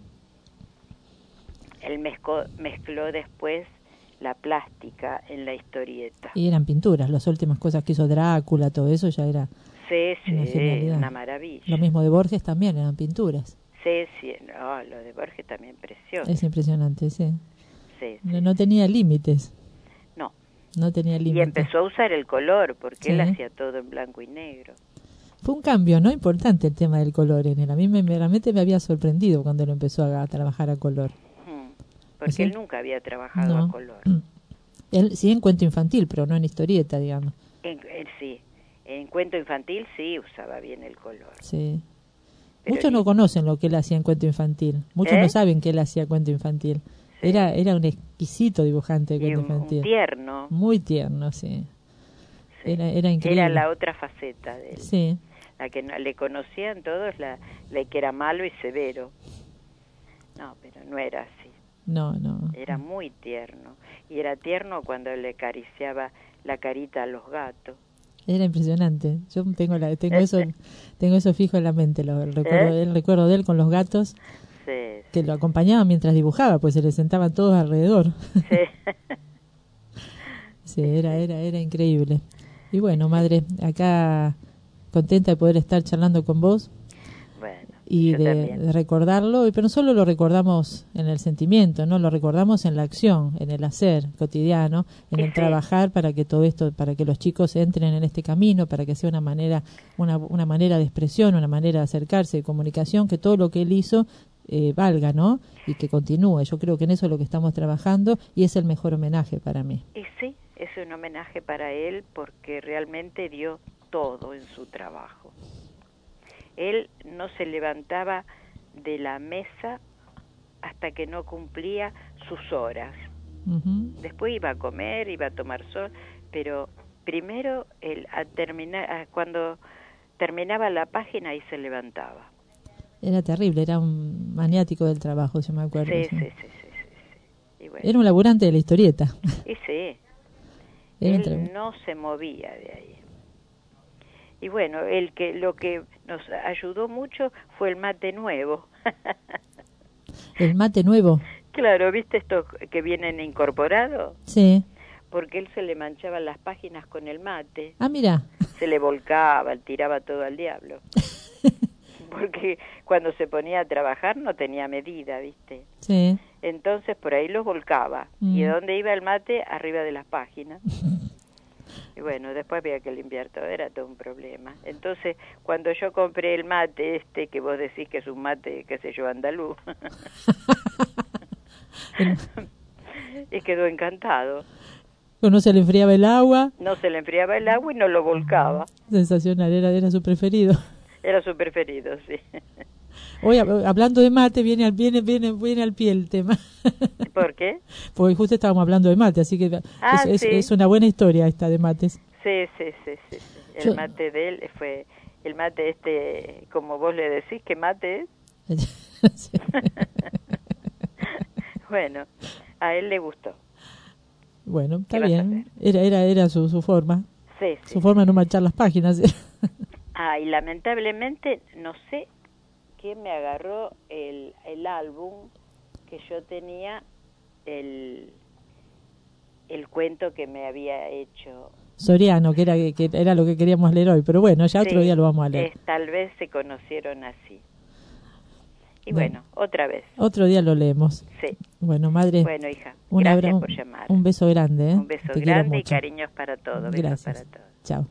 Él mezcló después la plástica en la historieta. Y eran pinturas, las últimas cosas que hizo Drácula, todo eso ya era una maravilla. Lo mismo de Borges también, eran pinturas. Sí, lo de Borges también precioso. Es impresionante, sí. Sí. No tenía límites. No tenía límites. Y empezó a usar el color, porque él hacía todo en blanco y negro. Fue un cambio, ¿no? Importante el tema del color en él. A mí realmente me había sorprendido cuando él empezó a trabajar a color. Porque él nunca había trabajado a color. Él sí en cuento infantil, pero no en historieta, digamos. Sí, en cuento infantil sí usaba bien el color. Sí. Pero muchos no conocen lo que él hacía en cuento infantil. Muchos no saben que él hacía cuento infantil. Sí. Era un exquisito dibujante de cuento infantil. Tierno. Muy tierno, sí. Era increíble. Era la otra faceta de él. Sí. la que no, le conocían todos, la que era malo y severo. No, pero no era así. No. Era muy tierno. Y era tierno cuando le acariciaba la carita a los gatos. Era impresionante. Yo tengo eso fijo en la mente, el recuerdo de él con los gatos, que lo acompañaban mientras dibujaba, pues se le sentaban todos alrededor. Sí. Sí, era increíble. Y bueno, madre, acá contenta de poder estar charlando con vos. Bueno, y de recordarlo, pero no solo lo recordamos en el sentimiento, no, lo recordamos en la acción, en el hacer cotidiano, en el trabajar para que todo esto, para que los chicos entren en este camino, para que sea una manera de expresión, una manera de acercarse, de comunicación, que todo lo que él hizo valga, ¿no? Y que continúe. Yo creo que en eso es lo que estamos trabajando y es el mejor homenaje para mí. Y sí, es un homenaje para él porque realmente dio todo en su trabajo. Él no se levantaba de la mesa hasta que no cumplía sus horas. Después iba a comer, iba a tomar sol, pero primero él cuando terminaba la página ahí se levantaba. Era terrible, era un maniático del trabajo, yo me acuerdo. Sí. Y bueno, era un laburante de la historieta. Y sí, él no se movía de ahí. Y bueno, lo que nos ayudó mucho fue el mate nuevo. ¿El mate nuevo? Claro, ¿viste estos que vienen incorporados? Sí. Porque él se le manchaba las páginas con el mate. Ah, mira. Se le volcaba, tiraba todo al diablo. Porque cuando se ponía a trabajar no tenía medida, ¿viste? Sí. Entonces por ahí los volcaba. ¿Y dónde iba el mate? Arriba de las páginas. Y bueno, después había que limpiar todo, era todo un problema. Entonces, cuando yo compré el mate que vos decís que es un mate, qué sé yo, andaluz, y quedó encantado. No se le enfriaba el agua. No se le enfriaba el agua y no lo volcaba. Sensacional, era su preferido. Era su preferido, sí. Hoy, hablando de mate, viene al pie el tema. ¿Por qué? Porque justo estábamos hablando de mate, así que es una buena historia esta de mates. Sí. El mate de él fue el mate como vos le decís, ¿qué mate es? Bueno, a él le gustó. Bueno, está bien. Era su forma. Sí. Su forma de no manchar las páginas. Y lamentablemente no sé quién me agarró el álbum que yo tenía, el cuento que me había hecho Soriano, que era lo que queríamos leer hoy, pero bueno, ya otro día lo vamos a leer. Tal vez se conocieron así. Y bueno, otra vez. Otro día lo leemos. Sí. Bueno, madre. Bueno, hija, gracias por llamar. Un beso grande, ¿eh? Un beso grande y cariños para todos. Gracias. Besos para todos. Chao.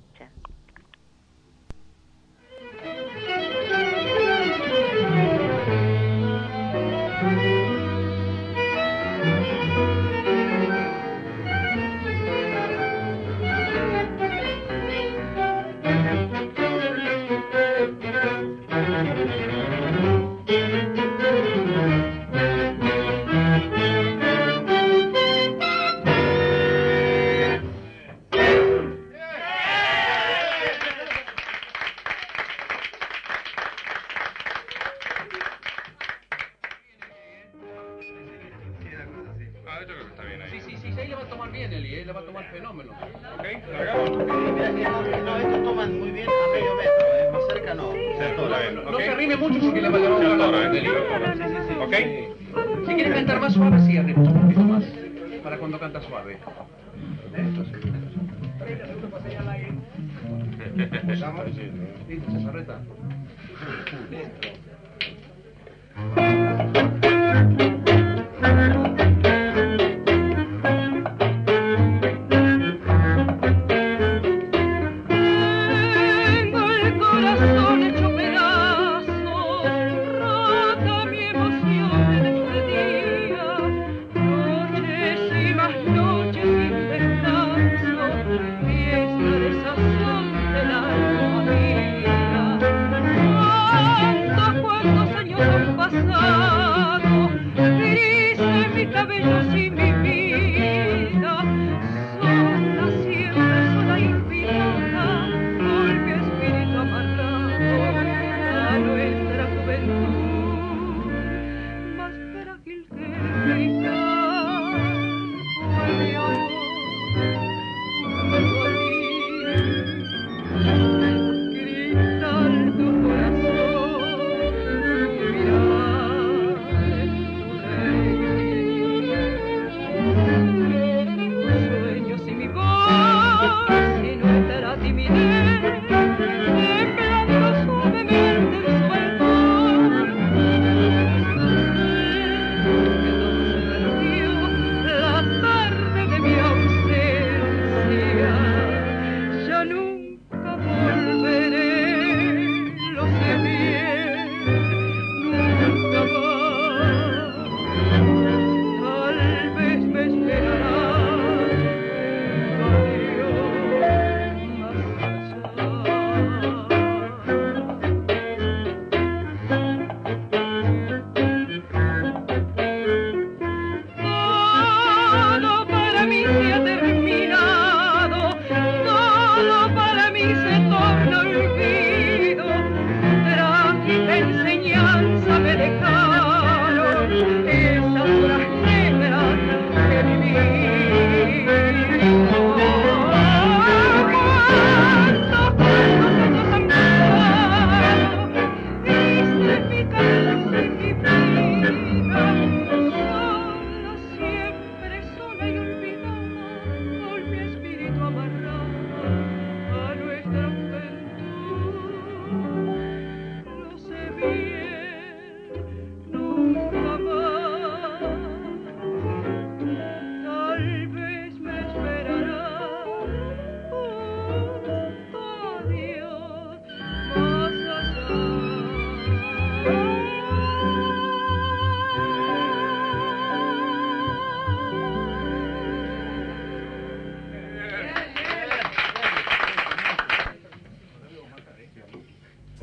Tantos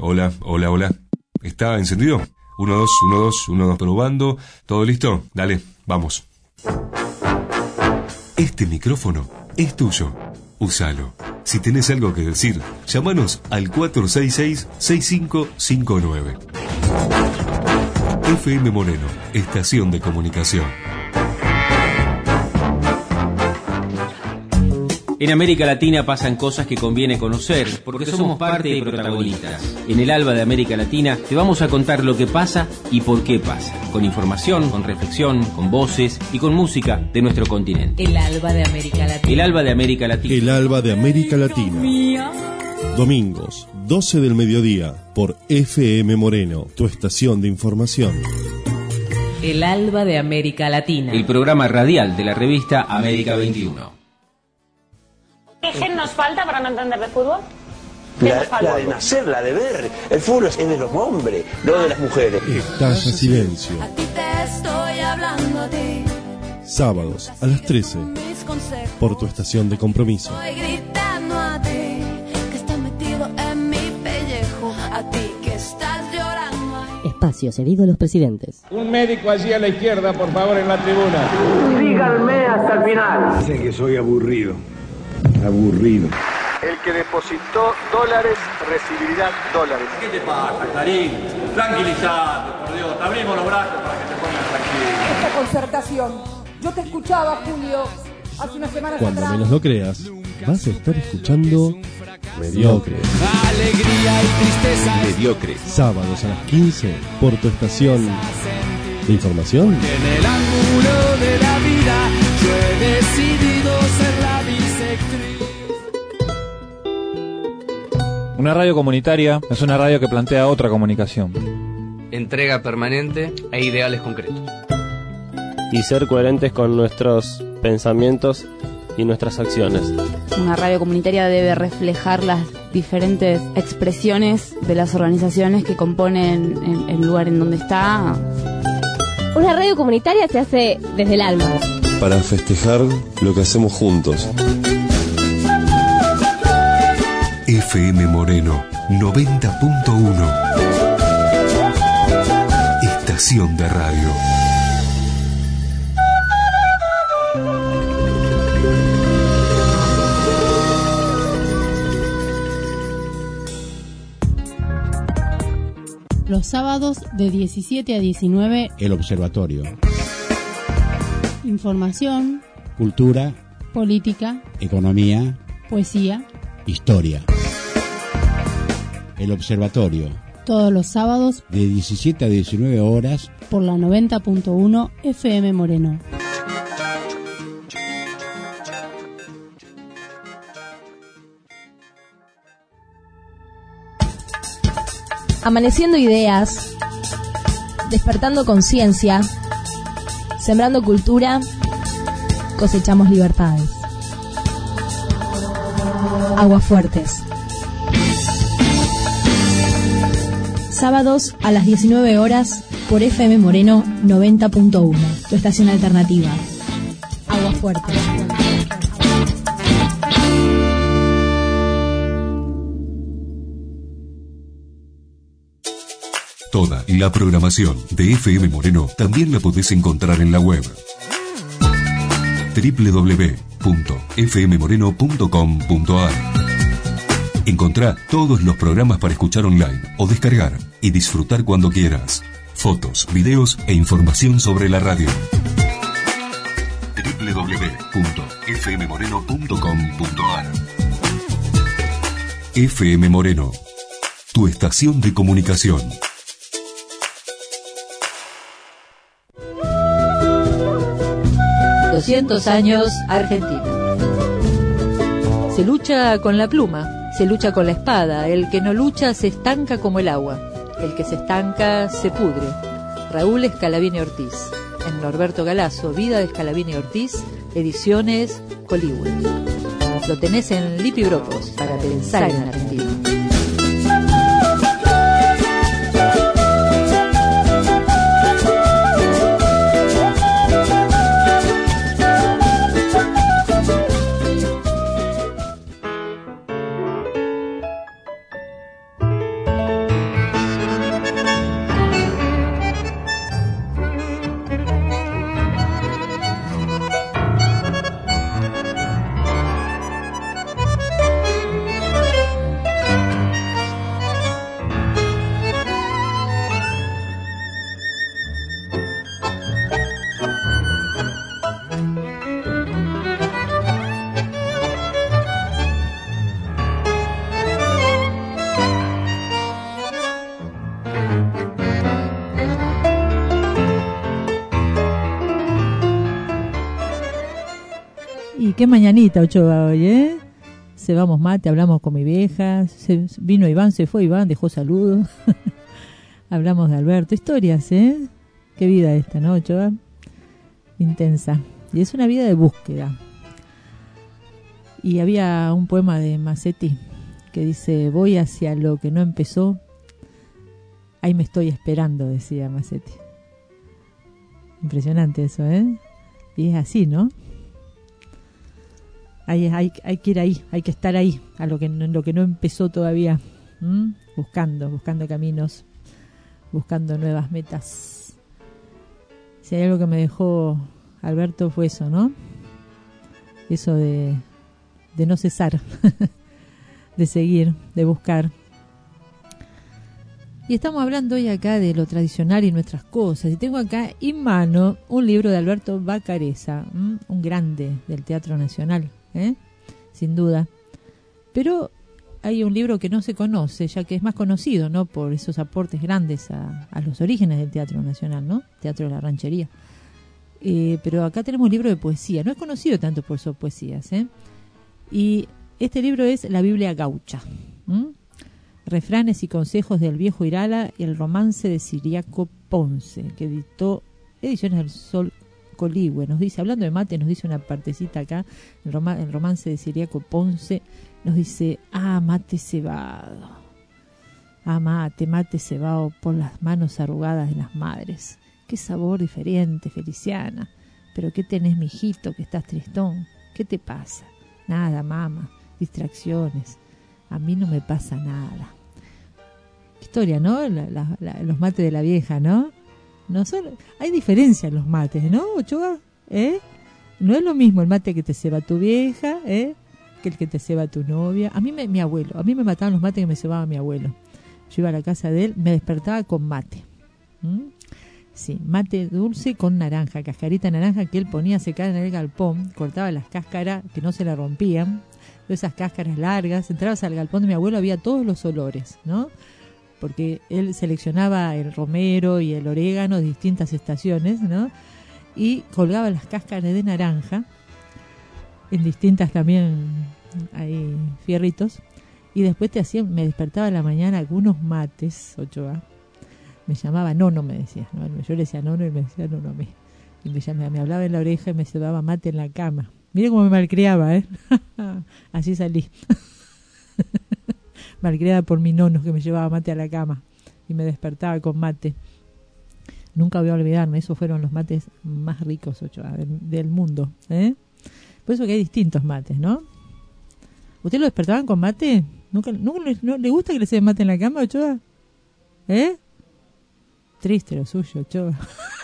Hola. ¿Está encendido? 1, 2, 1, 2, 1, 2, probando. ¿Todo listo? Dale, vamos. Este micrófono es tuyo. Úsalo. Si tenés algo que decir, llámanos al 466-6559. FM Moreno, estación de comunicación. En América Latina pasan cosas que conviene conocer, porque somos parte y protagonistas. En el Alba de América Latina te vamos a contar lo que pasa y por qué pasa, con información, con reflexión, con voces y con música de nuestro continente. El Alba de América Latina. El Alba de América Latina. El Alba de América Latina. Domingos, 12 del mediodía, por FM Moreno, tu estación de información. El Alba de América Latina. El programa radial de la revista América 21. ¿Qué gen nos falta para no entender de fútbol? La de nacer, la de ver. El fútbol es de los hombres, no de las mujeres. Estalla silencio. A ti te estoy hablando a ti. Sábados a las 13. Por tu estación de compromiso. Estoy gritando a ti que estás metido en mi pellejo. A ti que estás llorando. Espacio cedido a los presidentes. Un médico allí a la izquierda, por favor, en la tribuna. Síganme hasta el final. Dicen que soy aburrido. Aburrido. El que depositó dólares recibirá dólares. ¿Qué te pasa, Clarín? Tranquilizate, por Dios. Te abrimos los brazos para que te pongas tranquilo. Esta concertación. Yo te escuchaba, Julio, hace unas semanas Cuando atrás. menos lo creas, vas a estar escuchando Mediocre. Alegría y tristeza. Mediocre. Sábados a las 15 por tu estación de información. En el ángulo de la vida yo he decidido ser la bisectriz. Una radio comunitaria es una radio que plantea otra comunicación. Entrega permanente e ideales concretos. Y ser coherentes con nuestros pensamientos y nuestras acciones. Una radio comunitaria debe reflejar las diferentes expresiones de las organizaciones que componen el lugar en donde está. Una radio comunitaria se hace desde el alma. Para festejar lo que hacemos juntos. FM Moreno 90.1. Estación de radio. Los sábados de 17 a 19. El Observatorio. Información. Cultura. Política. Economía. Poesía. Historia. El Observatorio. Todos los sábados. De 17 a 19 horas. Por la 90.1 FM Moreno. Amaneciendo ideas, despertando conciencia, sembrando cultura, cosechamos libertades. Aguafuertes. Sábados a las 19 horas por FM Moreno 90.1, tu estación alternativa. Aguafuertes. Toda la programación de FM Moreno también la podés encontrar en la web www.fmmoreno.com.ar. Encontrá todos los programas para escuchar online o descargar y disfrutar cuando quieras. Fotos, videos e información sobre la radio. www.fmmoreno.com.ar. FM Moreno, tu estación de comunicación. 200 años Argentina. Se lucha con la pluma, se lucha con la espada. El que no lucha se estanca como el agua. El que se estanca se pudre. Raúl Scalabrini Ortiz. En Norberto Galazo, Vida de Scalabrini Ortiz, Ediciones Colihue. Lo tenés en Lipibropos para pensar en Argentina. Y qué mañanita, Ochoa, hoy, ¿eh? Cebamos mate, hablamos con mi vieja, vino Iván, se fue Iván, dejó saludos. Hablamos de Alberto, historias, ¿eh? Qué vida esta, ¿no, Ochoa? Intensa. Y es una vida de búsqueda. Y había un poema de Massetti que dice: voy hacia lo que no empezó, ahí me estoy esperando, decía Massetti. Impresionante eso, ¿eh? Y es así, ¿no? Hay que ir ahí, hay que estar ahí, a lo que no empezó todavía. Buscando caminos, buscando nuevas metas. Si hay algo que me dejó Alberto fue eso, ¿no? Eso de no cesar, de seguir, de buscar. Y estamos hablando hoy acá de lo tradicional y nuestras cosas. Y tengo acá en mano un libro de Alberto Vacarezza, un grande del Teatro Nacional, sin duda. Pero hay un libro que no se conoce, ya que es más conocido, ¿no?, por esos aportes grandes a los orígenes del Teatro Nacional, ¿no? Teatro de la Ranchería. Pero acá tenemos un libro de poesía. No es conocido tanto por sus poesías, Y este libro es La Biblia Gaucha. Refranes y consejos del viejo Irala y el romance de Ciriaco Ponce, que editó Ediciones del Sol Coligüe. Nos dice, hablando de mate, nos dice una partecita acá, el romance de Ciriaco Ponce, nos dice: mate cebado, mate cebado por las manos arrugadas de las madres. Qué sabor diferente, Feliciana. Pero ¿qué tenés, mijito, que estás tristón? ¿Qué te pasa? Nada, mamá, distracciones. A mí no me pasa nada. Qué historia, ¿no? Los mates de la vieja, ¿no? No solo, hay diferencia en los mates, ¿no, Ochoa? No es lo mismo el mate que te ceba tu vieja, que el que te ceba tu novia. A mí mi abuelo, a mí me mataban los mates que me cebaba mi abuelo. Yo iba a la casa de él, me despertaba con mate. Sí, mate dulce con naranja, cascarita de naranja que él ponía a secar en el galpón, cortaba las cáscaras que no se le rompían, esas cáscaras largas. Entrabas al galpón de mi abuelo, había todos los olores, ¿no? Porque él seleccionaba el romero y el orégano de distintas estaciones, ¿no? Y colgaba las cáscaras de naranja en distintas también hay fierritos, y después me despertaba en la mañana algunos mates, Ochoa. Me llamaba Nono, me decía, ¿no? Yo le decía Nono y me decía Nono a mí. Y me hablaba en la oreja y me cebaba mate en la cama. Miren cómo me malcriaba, Así salí. Malcriada por mi nono que me llevaba mate a la cama y me despertaba con mate. Nunca voy a olvidarme, esos fueron los mates más ricos, Ochoa, del mundo, Por eso que hay distintos mates, ¿no? ¿Usted lo despertaban con mate? ¿Nunca le gusta que le se mate en la cama, Ochoa? Triste lo suyo, Ochoa.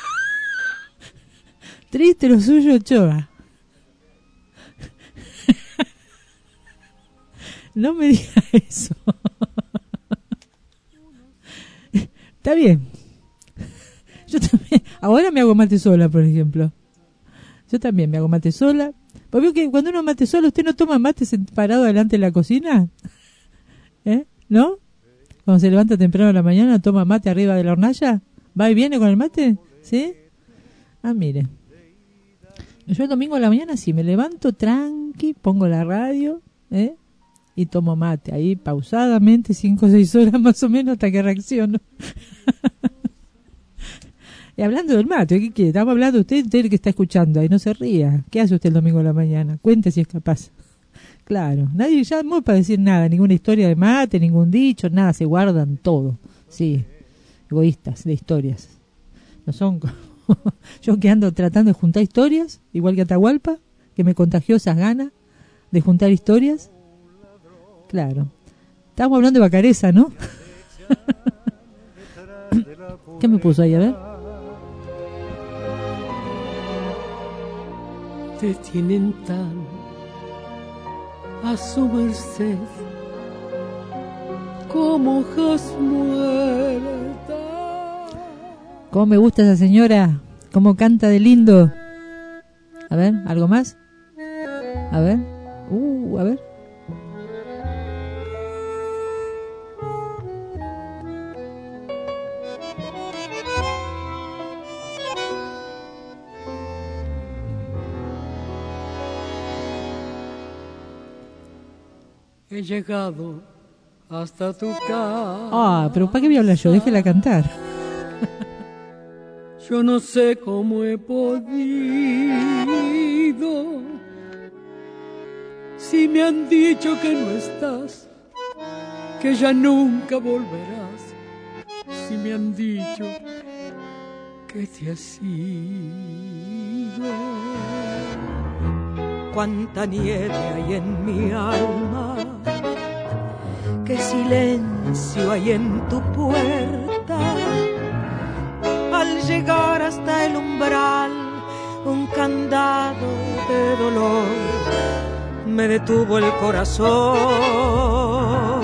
Triste lo suyo, Ochoa. No me diga eso. Está bien. Yo también. Ahora me hago mate sola, por ejemplo. Yo también me hago mate sola. ¿Vos vio que cuando uno mate sola, usted no toma mate parado delante de la cocina? ¿No? Cuando se levanta temprano a la mañana, toma mate arriba de la hornalla. ¿Va y viene con el mate? ¿Sí? Mire. Yo el domingo a la mañana sí me levanto tranqui, pongo la radio, y tomo mate ahí pausadamente 5 o 6 horas más o menos hasta que reacciono. Y hablando del mate, ¿qué quiere? Estamos hablando usted que está escuchando ahí, no se ría. ¿Qué hace usted el domingo a la mañana? Cuente si es capaz. Claro, nadie llamó para decir nada, ninguna historia de mate, ningún dicho, nada, se guardan todo. Sí, egoístas de historias. No son yo que ando tratando de juntar historias, igual que Atahualpa, que me contagió esas ganas de juntar historias. Claro. Estábamos hablando de Vacarezza, ¿no? ¿Qué me puso ahí? A ver. Te tienen tan a su merced como hojas muertas. ¿Cómo me gusta esa señora? ¿Cómo canta de lindo? A ver, ¿algo más? A ver. A ver. he llegado hasta tu casa. Ah, pero ¿para qué voy a hablar yo? Déjela cantar. Yo no sé cómo he podido, si me han dicho que no estás, que ya nunca volverás, si me han dicho que te has ido. Cuánta nieve hay en mi alma, qué silencio hay en tu puerta. Al llegar hasta el umbral, un candado de dolor me detuvo el corazón.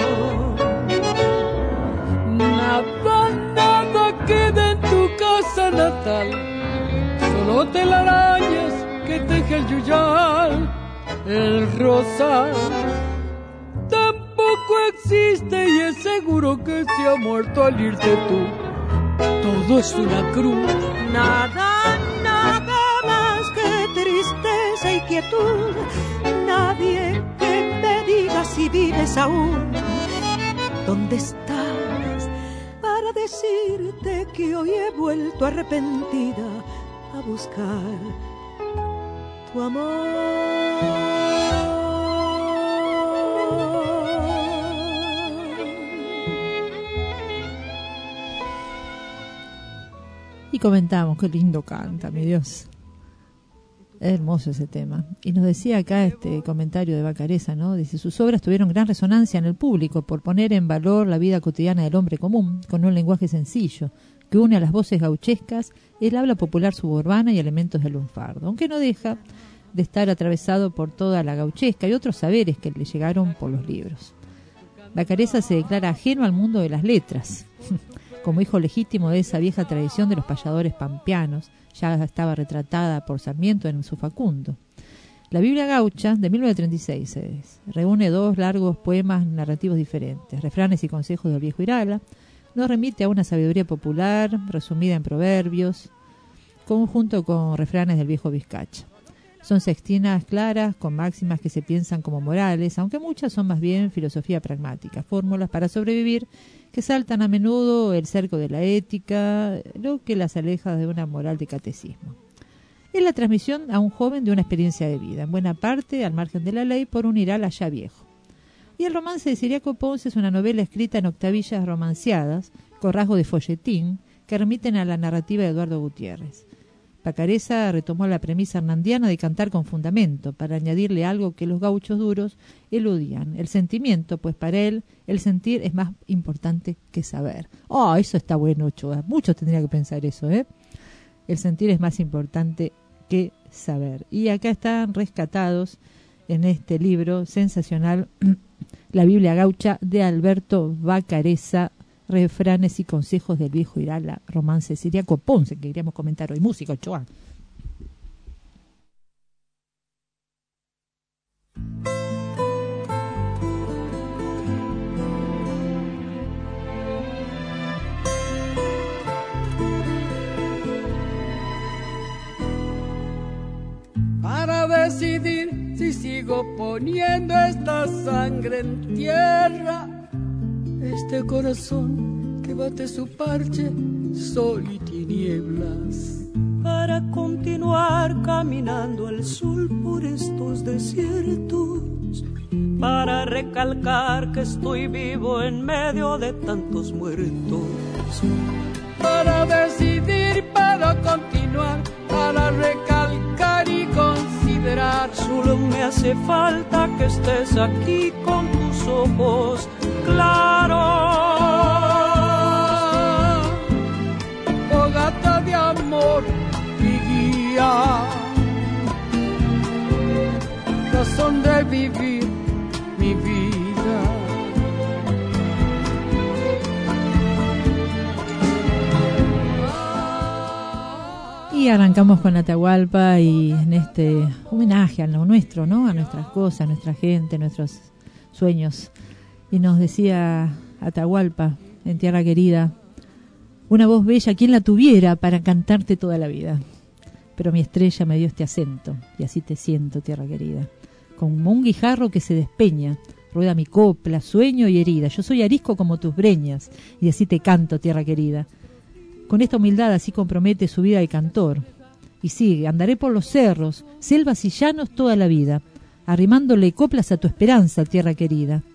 Nada queda en tu casa natal, solo telarañas que teje el yuyal, el rosal. Tampoco existe y es seguro que se ha muerto al irte tú. Todo es una cruz. Nada más que tristeza y quietud. Nadie que me diga si vives aún. ¿Dónde estás? Para decirte que hoy he vuelto arrepentida a buscar tu amor. Y comentamos, qué lindo canta, mi Dios. Es hermoso ese tema. Y nos decía acá este comentario de Vacareza, ¿no? Dice, sus obras tuvieron gran resonancia en el público por poner en valor la vida cotidiana del hombre común, con un lenguaje sencillo, que une a las voces gauchescas, el habla popular suburbana y elementos del lunfardo, aunque no deja de estar atravesado por toda la gauchesca y otros saberes que le llegaron por los libros. Vacareza se declara ajeno al mundo de las letras, como hijo legítimo de esa vieja tradición de los payadores pampeanos, ya estaba retratada por Sarmiento en su Facundo. La Biblia Gaucha, de 1936, reúne dos largos poemas narrativos diferentes, refranes y consejos del viejo Irala, nos remite a una sabiduría popular, resumida en proverbios, conjunto con refranes del viejo Vizcacha. Son sextinas claras, con máximas que se piensan como morales, aunque muchas son más bien filosofía pragmática, fórmulas para sobrevivir que saltan a menudo el cerco de la ética, lo que las aleja de una moral de catecismo. Es la transmisión a un joven de una experiencia de vida, en buena parte al margen de la ley por un Irala ya viejo. Y el romance de Ciriaco Ponce es una novela escrita en octavillas romanceadas, con rasgos de folletín, que remiten a la narrativa de Eduardo Gutiérrez. Vacareza retomó la premisa hernandiana de cantar con fundamento, para añadirle algo que los gauchos duros eludían, el sentimiento, pues para él el sentir es más importante que saber. ¡Oh, eso está bueno, Ochoa! Muchos tendrían que pensar eso, ¿eh? El sentir es más importante que saber. Y acá están rescatados en este libro sensacional, La Biblia Gaucha, de Alberto Vacareza, refranes y consejos del viejo Irala, romance Ciriaco Ponce, que queríamos comentar hoy. Música, Ochoa. Para decidir si sigo poniendo esta sangre en tierra, este corazón que bate su parche, sol y tinieblas. Para continuar caminando al sol por estos desiertos, para recalcar que estoy vivo en medio de tantos muertos. Para decidir, para continuar, para recalcar y considerar. Solo me hace falta que estés aquí con tus ojos claros. Fogata de amor y guía, razón de vivir mi vida. Y arrancamos con Atahualpa y en este homenaje a lo nuestro, ¿no? A nuestras cosas, a nuestra gente, nuestros sueños. Y nos decía Atahualpa, en Tierra Querida, una voz bella, ¿quién la tuviera para cantarte toda la vida? Pero mi estrella me dio este acento, y así te siento, Tierra Querida, como un guijarro que se despeña rueda mi copla, sueño y herida. Yo soy arisco como tus breñas, y así te canto, tierra querida. Con esta humildad así compromete su vida de cantor. Y sigue, andaré por los cerros, selvas y llanos toda la vida, arrimándole coplas a tu esperanza, tierra querida.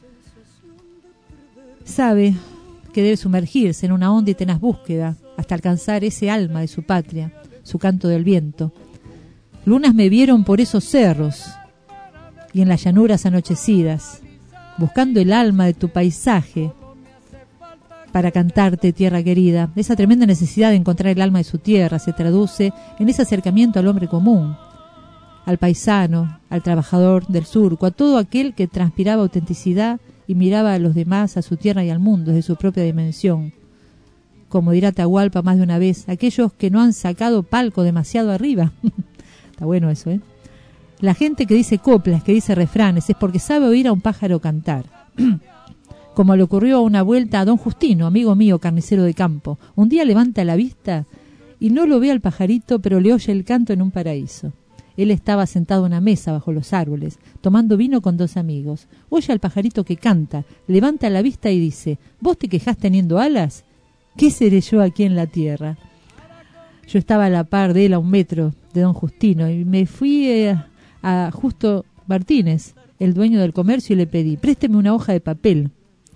Sabe que debe sumergirse en una honda y tenaz búsqueda hasta alcanzar ese alma de su patria, su canto del viento. Lunas me vieron por esos cerros y en las llanuras anochecidas, buscando el alma de tu paisaje para cantarte, tierra querida. Esa tremenda necesidad de encontrar el alma de su tierra se traduce en ese acercamiento al hombre común, al paisano, al trabajador del surco, a todo aquel que transpiraba autenticidad y miraba a los demás, a su tierra y al mundo desde su propia dimensión. Como dirá Atahualpa más de una vez, aquellos que no han sacado palco demasiado arriba. Está bueno eso, ¿eh? La gente que dice coplas, que dice refranes, es porque sabe oír a un pájaro cantar. Como le ocurrió a una vuelta a don Justino, amigo mío, carnicero de campo. Un día levanta la vista y no lo ve al pajarito, pero le oye el canto en un paraíso. Él estaba sentado en una mesa bajo los árboles, tomando vino con 2 amigos. Oye al pajarito que canta, levanta la vista y dice: ¿vos te quejás teniendo alas? ¿Qué seré yo aquí en la tierra? Yo estaba a la par de él a 1 metro de don Justino y me fui a Justo Martínez, el dueño del comercio, y le pedí: présteme una hoja de papel.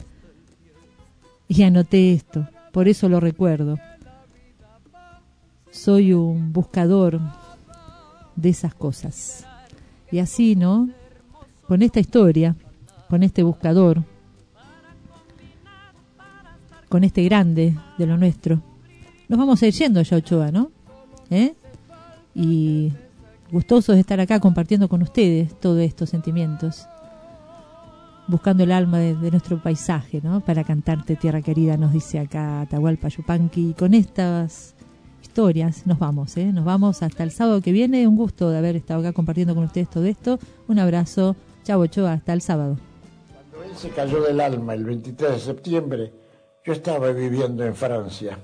Y anoté esto, por eso lo recuerdo. Soy un buscador de esas cosas. Y así, ¿no? Con esta historia, con este buscador, con este grande de lo nuestro, nos vamos a ir yendo ya, Ochoa, ¿no? Y gustosos de estar acá compartiendo con ustedes todos estos sentimientos, buscando el alma de nuestro paisaje, ¿no? Para cantarte, tierra querida, nos dice acá Atahualpa Yupanqui. Y con estas historias nos vamos, nos vamos hasta el sábado que viene. Un gusto de haber estado acá compartiendo con ustedes todo esto. Un abrazo. Chao, Ochoa, hasta el sábado. Cuando él se cayó del alma el 23 de septiembre, yo estaba viviendo en Francia.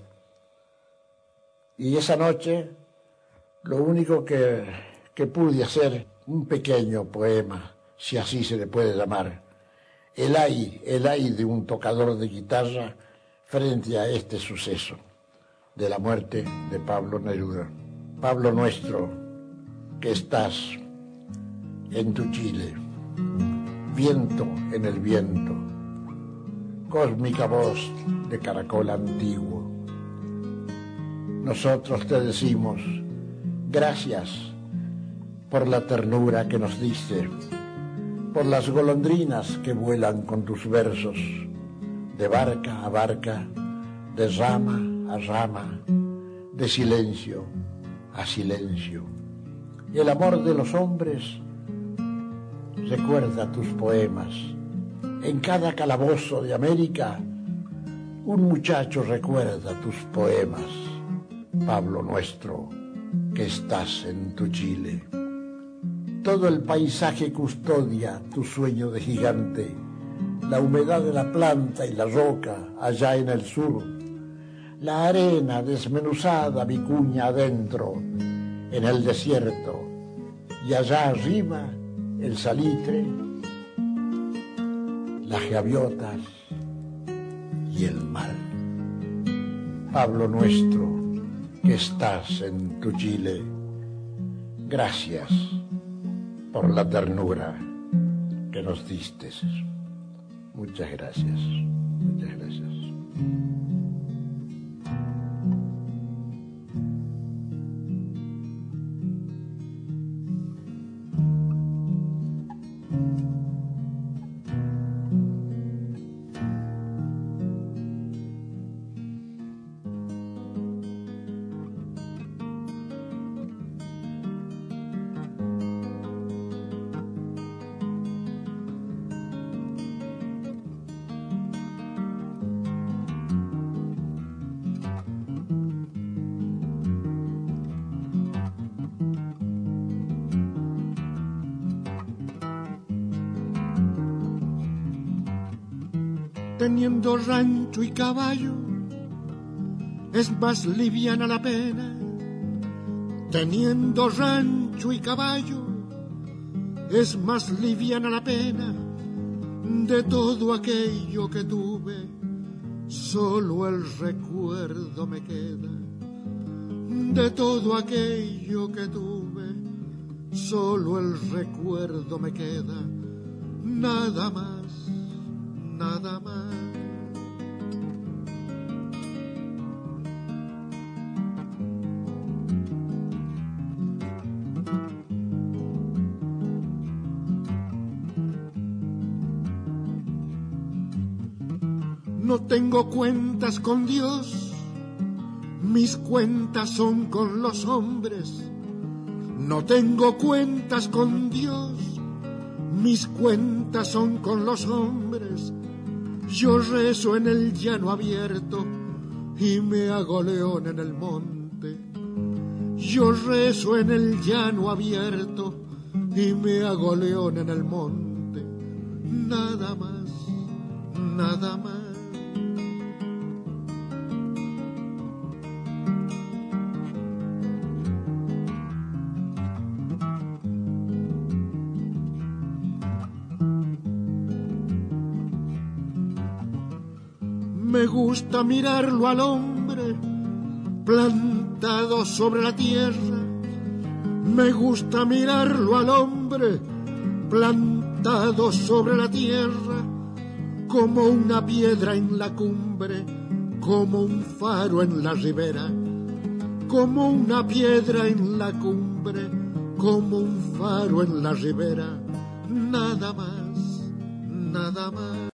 Y esa noche, lo único que pude hacer, un pequeño poema, si así se le puede llamar, el ay de un tocador de guitarra frente a este suceso de la muerte de Pablo Neruda. Pablo nuestro, que estás en tu Chile, viento en el viento, cósmica voz de caracol antiguo. Nosotros te decimos gracias por la ternura que nos diste, por las golondrinas que vuelan con tus versos, de barca a barca, de rama a rama, de silencio a silencio. Y el amor de los hombres recuerda tus poemas. En cada calabozo de América, un muchacho recuerda tus poemas. Pablo nuestro, que estás en tu Chile. Todo el paisaje custodia tu sueño de gigante, la humedad de la planta y la roca allá en el sur, la arena desmenuzada vicuña adentro en el desierto, y allá arriba el salitre, las gaviotas y el mar. Pablo nuestro, que estás en tu Chile, gracias por la ternura que nos diste. Muchas gracias, muchas gracias. Teniendo rancho y caballo, es más liviana la pena. Teniendo rancho y caballo, es más liviana la pena. De todo aquello que tuve, solo el recuerdo me queda. De todo aquello que tuve, solo el recuerdo me queda. Nada más, nada más. No tengo cuentas con Dios, mis cuentas son con los hombres. No tengo cuentas con Dios, mis cuentas son con los hombres. Yo rezo en el llano abierto y me hago león en el monte. Yo rezo en el llano abierto y me hago león en el monte. Nada más, nada más. Me gusta mirarlo al hombre plantado sobre la tierra. Me gusta mirarlo al hombre plantado sobre la tierra, como una piedra en la cumbre, como un faro en la ribera, como una piedra en la cumbre, como un faro en la ribera. Nada más, nada más.